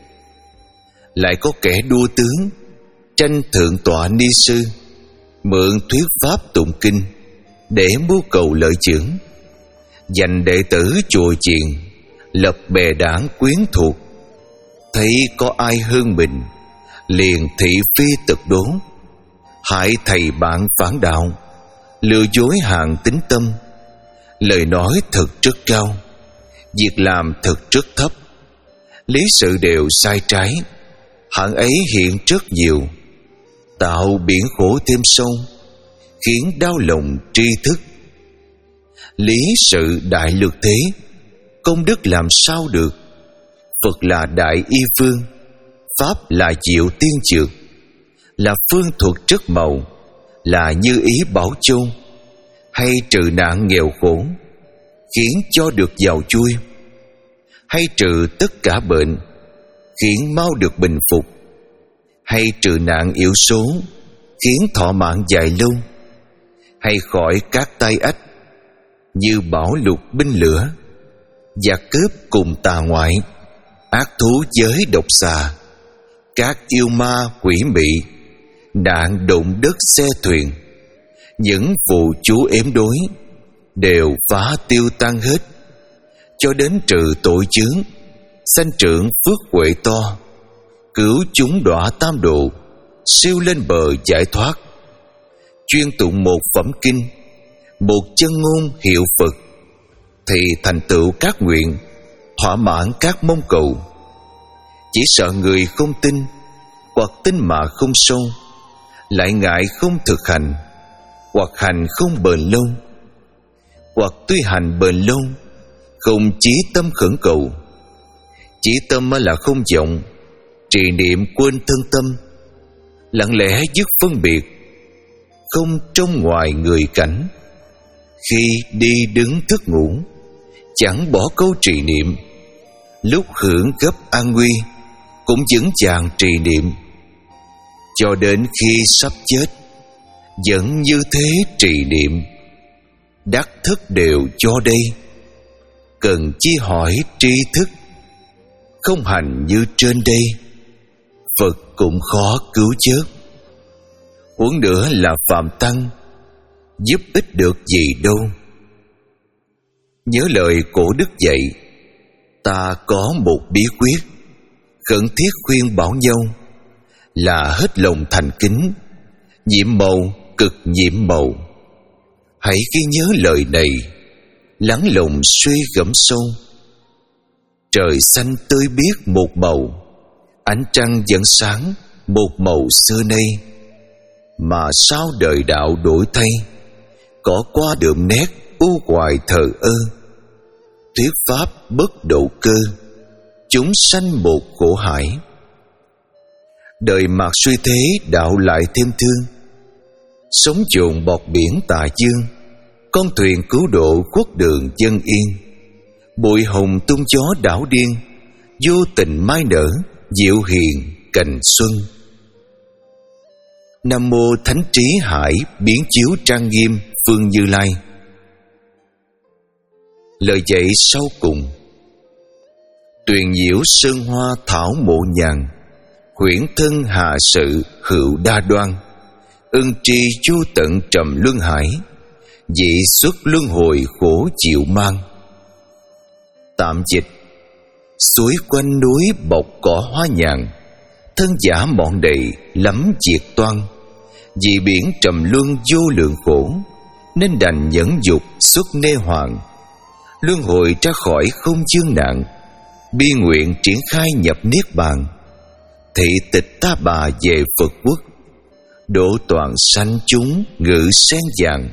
Lại có kẻ đua tướng, tranh thượng tọa ni sư, mượn thuyết pháp tụng kinh để mưu cầu lợi chưởng, dành đệ tử chùa chiền, lập bè đảng quyến thuộc. Thấy có ai hơn mình, liền thị phi tật đố, hại thầy bạn phản đạo, lừa dối hàng tín tâm. Lời nói thật rất cao, việc làm thật rất thấp, lý sự đều sai trái. Hạng ấy hiện rất nhiều, tạo biển khổ thêm sâu, khiến đau lòng tri thức. Lý sự đại lược thế, công đức làm sao được. Phật là đại y phương, Pháp là diệu tiên trược, là phương thuật rất màu, là như ý bảo châu, hay trừ nạn nghèo khổ, khiến cho được giàu chui, hay trừ tất cả bệnh, khiến mau được bình phục, hay trừ nạn yếu số, khiến thọ mạng dài lâu, hay khỏi các tai ách, như bão lụt binh lửa, giặc cướp cùng tà ngoại, ác thú giới độc xà, các yêu ma quỷ mị, nạn động đất xe thuyền. Những vụ chú ếm đối đều phá tiêu tan hết, cho đến trừ tội chướng, sanh trưởng phước huệ to, cứu chúng đọa tam độ, siêu lên bờ giải thoát. Chuyên tụng một phẩm kinh, một chân ngôn hiệu Phật, thì thành tựu các nguyện, thỏa mãn các mong cầu. Chỉ sợ người không tin, hoặc tin mà không sâu, lại ngại không thực hành, hoặc hành không bền lâu, hoặc tuy hành bền lâu, không chí tâm khẩn cầu. Chí tâm là không vọng, trì niệm quên thân tâm, lặng lẽ dứt phân biệt, không trong ngoài người cảnh. Khi đi đứng thức ngủ, chẳng bỏ câu trì niệm, lúc hưởng gấp an nguy, cũng vững vàng trì niệm. Cho đến khi sắp chết, vẫn như thế trì niệm. Đắc thức đều cho đây, cần chi hỏi tri thức. Không hành như trên đây, Phật cũng khó cứu chớt. Huống nữa là phạm tăng, giúp ích được gì đâu. Nhớ lời cổ đức dạy, ta có một bí quyết, khẩn thiết khuyên bảo nhau, là hết lòng thành kính, nhiệm màu cực nhiệm màu. Hãy ghi nhớ lời này, lắng lòng suy gẫm sâu. Trời xanh tươi biếc một màu, ánh trăng vẫn sáng một màu xưa nay. Mà sao đời đạo đổi thay, có qua đượm nét u hoài thờ ơ. Thuyết pháp bất độ cơ, chúng sanh một khổ hải. Đời mạt suy thế, đạo lại thêm thương. Sống chồn bọt biển tà dương, con thuyền cứu độ khuất đường dân yên. Bụi hồng tung gió đảo điên, vô tình mai nở diệu hiền cành xuân. Nam mô Thánh Trí Hải biến chiếu trang nghiêm Phương Như Lai. Lời dạy sau cùng: tuyền nhiễu sơn hoa thảo mộ nhàn, huyễn thân hạ sự hữu đa đoan. Ưng tri chu tận trầm luân hải, dị xuất luân hồi khổ chịu mang. Tạm dịch: suối quanh núi bọc cỏ hoa nhàn, thân giả mọn đầy lắm diệt toan. Vì biển trầm luân vô lượng khổ, nên đành nhẫn dục xuất nê hoàng. Luân hồi ra khỏi không chướng nạn, bi nguyện triển khai nhập niết bàn. Thị tịch ta bà về Phật quốc, độ toàn sanh chúng ngự sen vàng.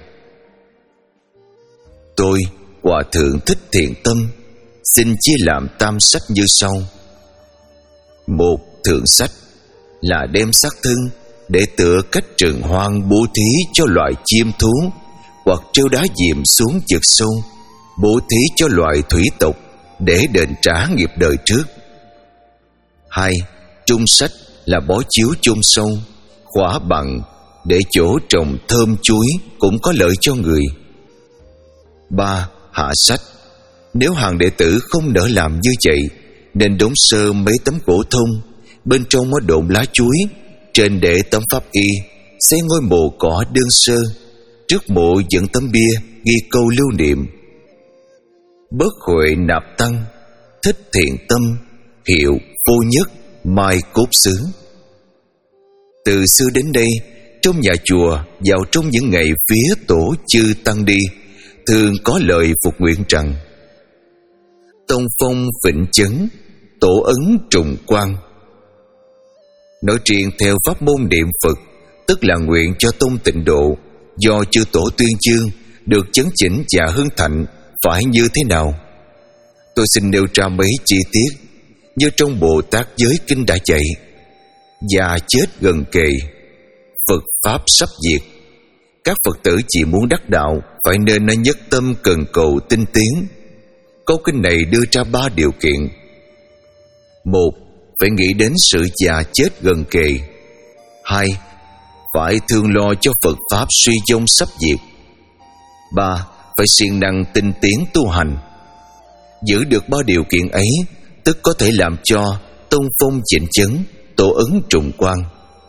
Tôi, Hòa Thượng Thích Thiện Tâm, xin chia làm tam sách như sau. Một, thượng sách là đem xác thân để tựa cách rừng hoang bố thí cho loài chim thú, hoặc treo đá diệm xuống vực sâu bố thí cho loài thủy tộc để đền trả nghiệp đời trước. Hai, trung sách là bó chiếu chôn sâu, khỏa bằng để chỗ trồng thơm chuối cũng có lợi cho người. Ba, hạ sách, nếu hàng đệ tử không nỡ làm như vậy, nên đóng sơ mấy tấm gỗ thông, bên trong có độn lá chuối, trên để tấm pháp y, xây ngôi mộ cỏ đơn sơ, trước mộ dựng tấm bia ghi câu lưu niệm: Bất huệ nạp tăng, thích thiện tâm, hiệu vô nhất, mai cốt xứ. Từ xưa đến đây, trong nhà chùa vào trong những ngày phía tổ chư tăng đi, thường có lời phục nguyện rằng: Tông phong vịnh chấn, tổ ấn trùng quang. Nói riêng theo pháp môn niệm Phật, tức là nguyện cho tông tịnh độ do chư tổ tuyên chương được chấn chỉnh và hưng thạnh phải như thế nào. Tôi xin nêu ra mấy chi tiết như trong Bồ Tát Giới Kinh đã dạy: già chết gần kề, Phật pháp sắp diệt. Các Phật tử chỉ muốn đắc đạo phải nên nhất tâm cần cầu tinh tiến. Câu kinh này đưa ra ba điều kiện. Một, phải nghĩ đến sự già chết gần kề. Hai, phải thương lo cho Phật pháp suy vong sắp diệt. Ba, phải siêng năng tinh tiến tu hành. Giữ được ba điều kiện ấy, tức có thể làm cho tông phong chỉnh chấn, tổ ấn trùng quang.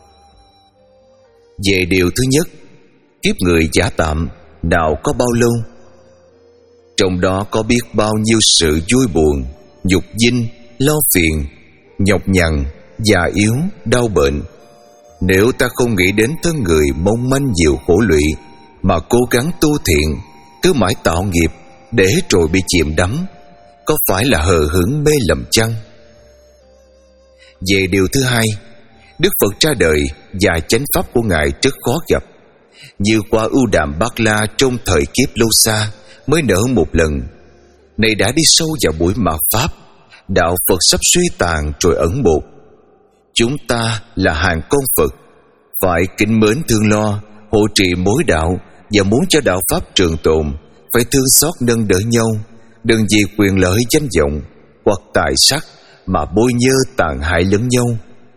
Về điều thứ nhất, kiếp người giả tạm nào có bao lâu? Trong đó có biết bao nhiêu sự vui buồn, nhục dinh, lo phiền, nhọc nhằn, già yếu, đau bệnh. Nếu ta không nghĩ đến thân người mong manh nhiều khổ lụy, mà cố gắng tu thiện, cứ mãi tạo nghiệp để rồi bị chìm đắm, có phải là hờ hững mê lầm chăng? Về điều thứ hai, Đức Phật ra đời và chánh pháp của Ngài rất khó gặp. Như quả ưu đàm bát la trong thời kiếp lâu xa mới nở một lần, nay đã đi sâu vào buổi mạt pháp, đạo Phật sắp suy tàn rồi ẩn một. Chúng ta là hàng con Phật, phải kính mến thương lo, hộ trì mối đạo, và muốn cho đạo pháp trường tồn, phải thương xót nâng đỡ nhau, đừng vì quyền lợi danh vọng hoặc tài sắc mà bôi nhơ tàn hại lẫn nhau.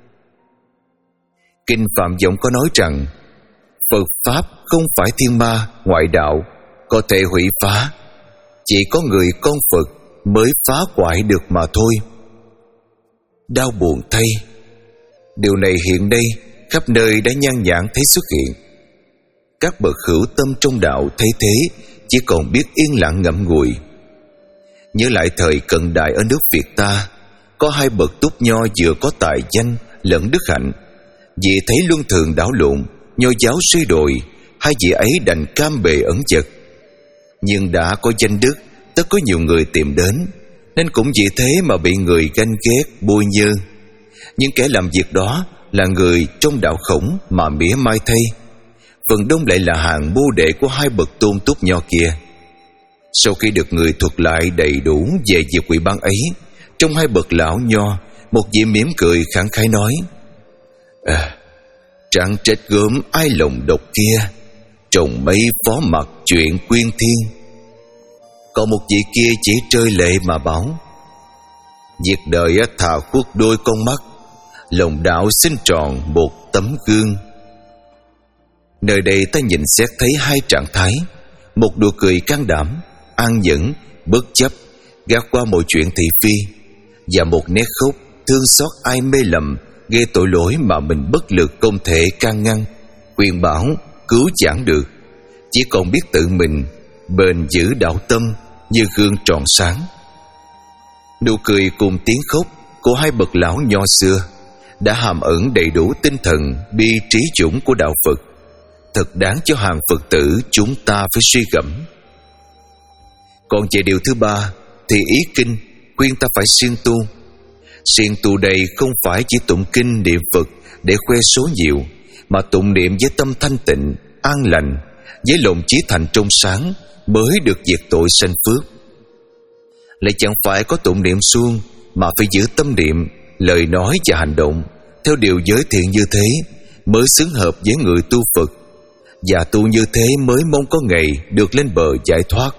Kinh Phạm Vọng có nói rằng Phật pháp không phải thiên ma ngoại đạo có thể hủy phá, chỉ có người con Phật mới phá hoại được mà thôi. Đau buồn thay, điều này hiện nay khắp nơi đã nhan nhản thấy xuất hiện. Các bậc hữu tâm trong đạo thấy thế chỉ còn biết yên lặng ngậm ngùi. Nhớ lại thời cận đại ở nước Việt ta, có hai bậc túc nho vừa có tài danh lẫn đức hạnh. Vì thấy luân thường đảo lộn, nho giáo suy đồi, hai vị ấy đành cam bề ẩn chật. Nhưng đã có danh đức, tất có nhiều người tìm đến, nên cũng vì thế mà bị người ganh ghét bôi nhơ. Những kẻ làm việc đó là người trong đạo Khổng mà mỉa mai thay, phần đông lại là hàng mô đệ của hai bậc tôn túc nho kia. Sau khi được người thuật lại đầy đủ về việc quỷ ban ấy, trong hai bậc lão nho, một vị mỉm cười khẳng khái nói: À, trạng trách gớm ai lòng độc kia, trồng mấy phó mặt chuyện quyên thiên. Còn một vị kia chỉ trơi lệ mà bảo: Việc đời thà khuất đôi con mắt, lòng đạo xin tròn một tấm gương. Nơi đây ta nhìn xét thấy hai trạng thái: một nụ cười can đảm, an nhẫn, bất chấp, gạt qua mọi chuyện thị phi, và một nét khóc thương xót ai mê lầm, gây tội lỗi mà mình bất lực không thể can ngăn, khuyên bảo, cứu vãn được, chỉ còn biết tự mình bền giữ đạo tâm như gương tròn sáng. Nụ cười cùng tiếng khóc của hai bậc lão nho xưa đã hàm ẩn đầy đủ tinh thần bi trí dũng của đạo Phật, thật đáng cho hàng Phật tử chúng ta phải suy gẫm. Còn về điều thứ ba thì ý kinh khuyên ta phải siêng tu. Siêng tu đây không phải chỉ tụng kinh niệm Phật để khoe số nhiều, mà tụng niệm với tâm thanh tịnh, an lành, với lòng chí thành trong sáng mới được diệt tội sanh phước. Lại chẳng phải có tụng niệm suông, mà phải giữ tâm niệm, lời nói và hành động theo điều giới thiện, như thế mới xứng hợp với người tu Phật, và tu như thế mới mong có ngày được lên bờ giải thoát.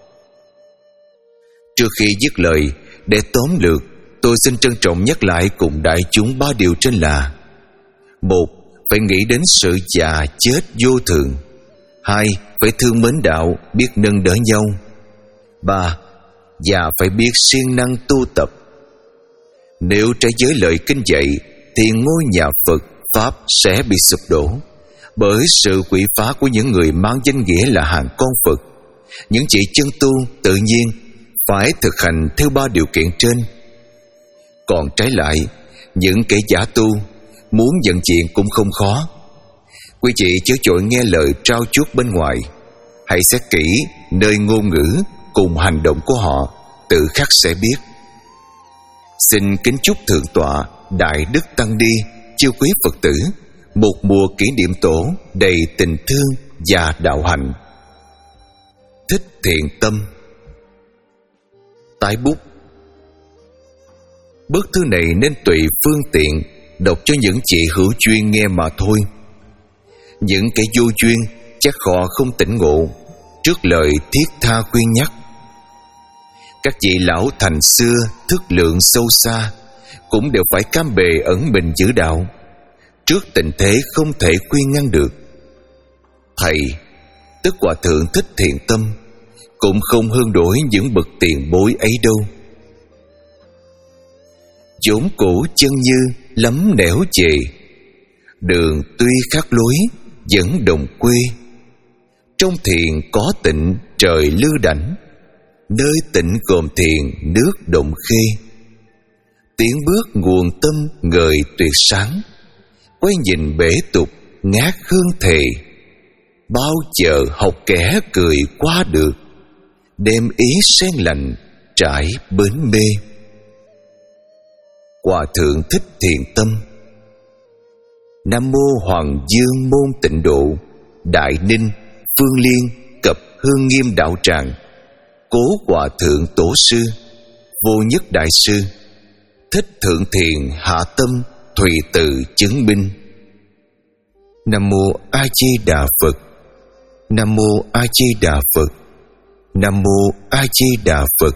Trước khi dứt lời, để tóm lược, tôi xin trân trọng nhắc lại cùng đại chúng ba điều trên là: một, phải nghĩ đến sự già chết vô thường. Hai, phải thương mến đạo, biết nâng đỡ nhau. Ba, và phải biết siêng năng tu tập. Nếu trái với lời kinh dạy thì ngôi nhà Phật Pháp sẽ bị sụp đổ bởi sự quỷ phá của những người mang danh nghĩa là hàng con Phật. Những chị chân tu tự nhiên phải thực hành theo ba điều kiện trên. Còn trái lại, những kẻ giả tu muốn nhận diện cũng không khó. Quý vị chớ vội nghe lời trao chuốt bên ngoài, hãy xét kỹ nơi ngôn ngữ cùng hành động của họ, tự khắc sẽ biết. Xin kính chúc Thượng tọa Đại Đức Tăng Ni chiêu quý Phật tử một mùa kỷ niệm tổ đầy tình thương và đạo hạnh. Thích Thiện Tâm. Tái bút. Bức thư này nên tùy phương tiện đọc cho những chị hữu duyên nghe mà thôi. Những kẻ vô duyên chắc họ không tỉnh ngộ trước lời thiết tha khuyên nhắc. Các vị lão thành xưa thức lượng sâu xa cũng đều phải cam bề ẩn mình giữ đạo trước tình thế không thể khuyên ngăn được. Thầy, tức Hòa Thượng Thích Thiện Tâm, cũng không hơn đổi những bậc tiền bối ấy đâu. Chốn cổ chân như lắm nẻo về, đường tuy khác lối vẫn đồng quê. Trong thiền có tịnh trời lưu đảnh, nơi tịnh gồm thiền nước động khê. Tiến bước nguồn tâm ngời tuyệt sáng, quay nhìn bể tục ngát hương thề. Bao giờ học kẻ cười qua được, đem ý sen lành trải bến mê. Hòa Thượng Thích Thiện Tâm. Nam mô Hoàng Dương Môn Tịnh Độ, Đại Ninh, Phương Liên, Cập Hương Nghiêm Đạo Tràng. Cố Hòa Thượng Tổ Sư, Vô Nhất Đại Sư, Thích Thượng Thiện Hạ Tâm Thùy Từ chứng minh. Nam mô A Di Đà Phật. Nam mô A Di Đà Phật. Nam mô A Di Đà Phật.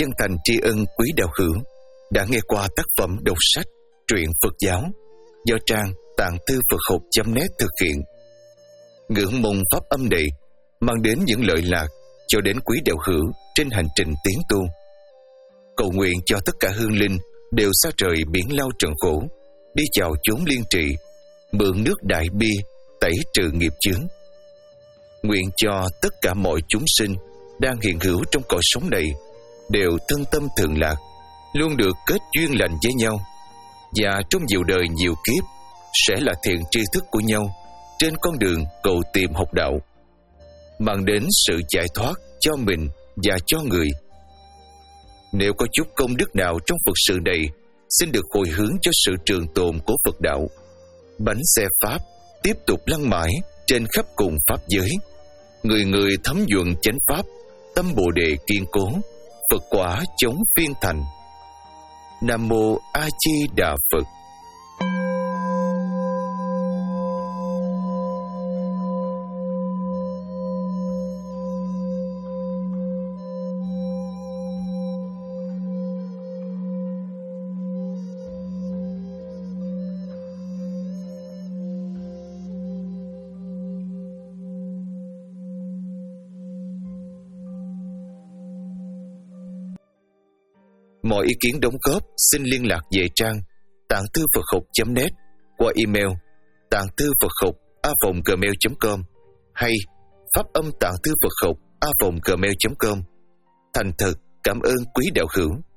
chân thành tri ân quý đạo hữu đã nghe qua tác phẩm đọc sách truyện Phật giáo do trang tạng thư Phật học chấm net thực hiện. Ngưỡng mong pháp âm này mang đến những lợi lạc cho đến quý đạo hữu trên hành trình tiến tu. Cầu nguyện cho tất cả hương linh đều xa trời biển lao trần khổ, đi vào chốn liên trị, mượn nước đại bi tẩy trừ nghiệp chướng. Nguyện cho tất cả mọi chúng sinh đang hiện hữu trong cõi sống này đều thân tâm thường lạc, luôn được kết duyên lành với nhau, và trong nhiều đời nhiều kiếp sẽ là thiện tri thức của nhau trên con đường cầu tìm học đạo, mang đến sự giải thoát cho mình và cho người. Nếu có chút công đức nào trong Phật sự này, xin được hồi hướng cho sự trường tồn của Phật đạo. Bánh xe Pháp tiếp tục lăn mãi trên khắp cùng Pháp giới, người người thấm nhuận chánh Pháp, tâm Bồ Đề kiên cố, Phật quả chống phiên thành. Nam Mô A Di Đà Phật. Mọi ý kiến đóng góp xin liên lạc về trang tạng thư Phật học chấm net qua email tạng thư Phật học a vòng gmail chấm com hay pháp âm tạng thư Phật học a vòng gmail chấm com. Thành thật cảm ơn quý đạo hữu.